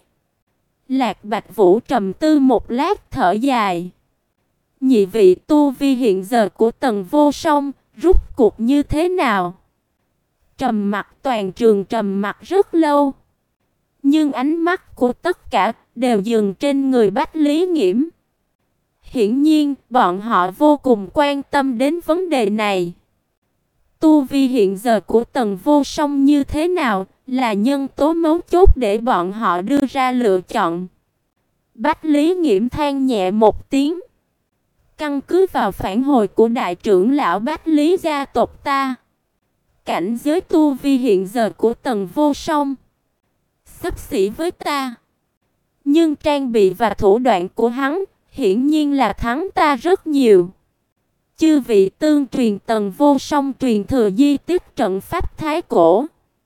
Lạc Bạch Vũ trầm tư một lát thở dài. Nhị vị tu vi hiện giờ của Tần Vô Song rút cuộc như thế nào? Trầm mặc, toàn trường trầm mặc rất lâu. Nhưng ánh mắt của tất cả đều dừng trên người Bách Lý Nghiễm. Hiển nhiên, bọn họ vô cùng quan tâm đến vấn đề này. Tu vi hiện giờ của Tần Vô Song như thế nào là nhân tố mấu chốt để bọn họ đưa ra lựa chọn. Bách Lý Nghiễm than nhẹ một tiếng. Căn cứ vào phản hồi của đại trưởng lão Bách Lý gia tộc ta, cảnh giới tu vi hiện giờ của Tần Vô Song xấp xỉ với ta. Nhưng trang bị và thủ đoạn của hắn hiển nhiên là thắng ta rất nhiều. Chư vị tương truyền Tần Vô Song truyền thừa di tích trận pháp thái cổ.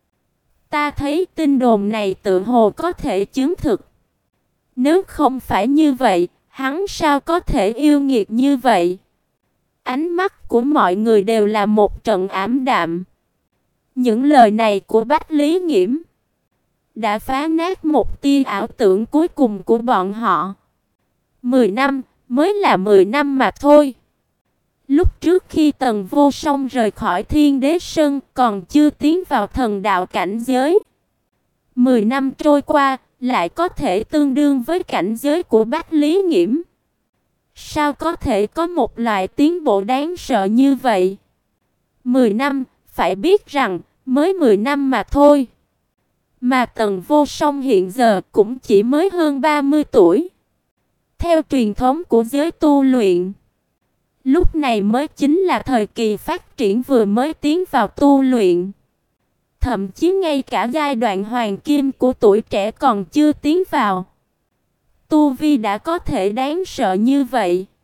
Ta thấy tin đồn này tự hồ có thể chứng thực. Nếu không phải như vậy, hắn sao có thể yêu nghiệt như vậy? Ánh mắt của mọi người đều là một trận ảm đạm. Những lời này của Bách Lý Nghiễm đã phá nát một tia ảo tưởng cuối cùng của bọn họ. Mười năm, mới là mười năm mà thôi. Lúc trước khi Tần Vô Song rời khỏi Thiên Đế Sơn còn chưa tiến vào thần đạo cảnh giới. Mười năm trôi qua, lại có thể tương đương với cảnh giới của Bách Lý Nghiễm. Sao có thể có một loại tiến bộ đáng sợ như vậy? Mười năm, phải biết rằng, mới mười năm mà thôi. Mà Tần Vô Song hiện giờ cũng chỉ mới hơn ba mươi tuổi. Theo truyền thống của giới tu luyện, lúc này mới chính là thời kỳ phát triển vừa mới tiến vào tu luyện. Thậm chí ngay cả giai đoạn hoàng kim của tuổi trẻ còn chưa tiến vào. Tu vi đã có thể đáng sợ như vậy.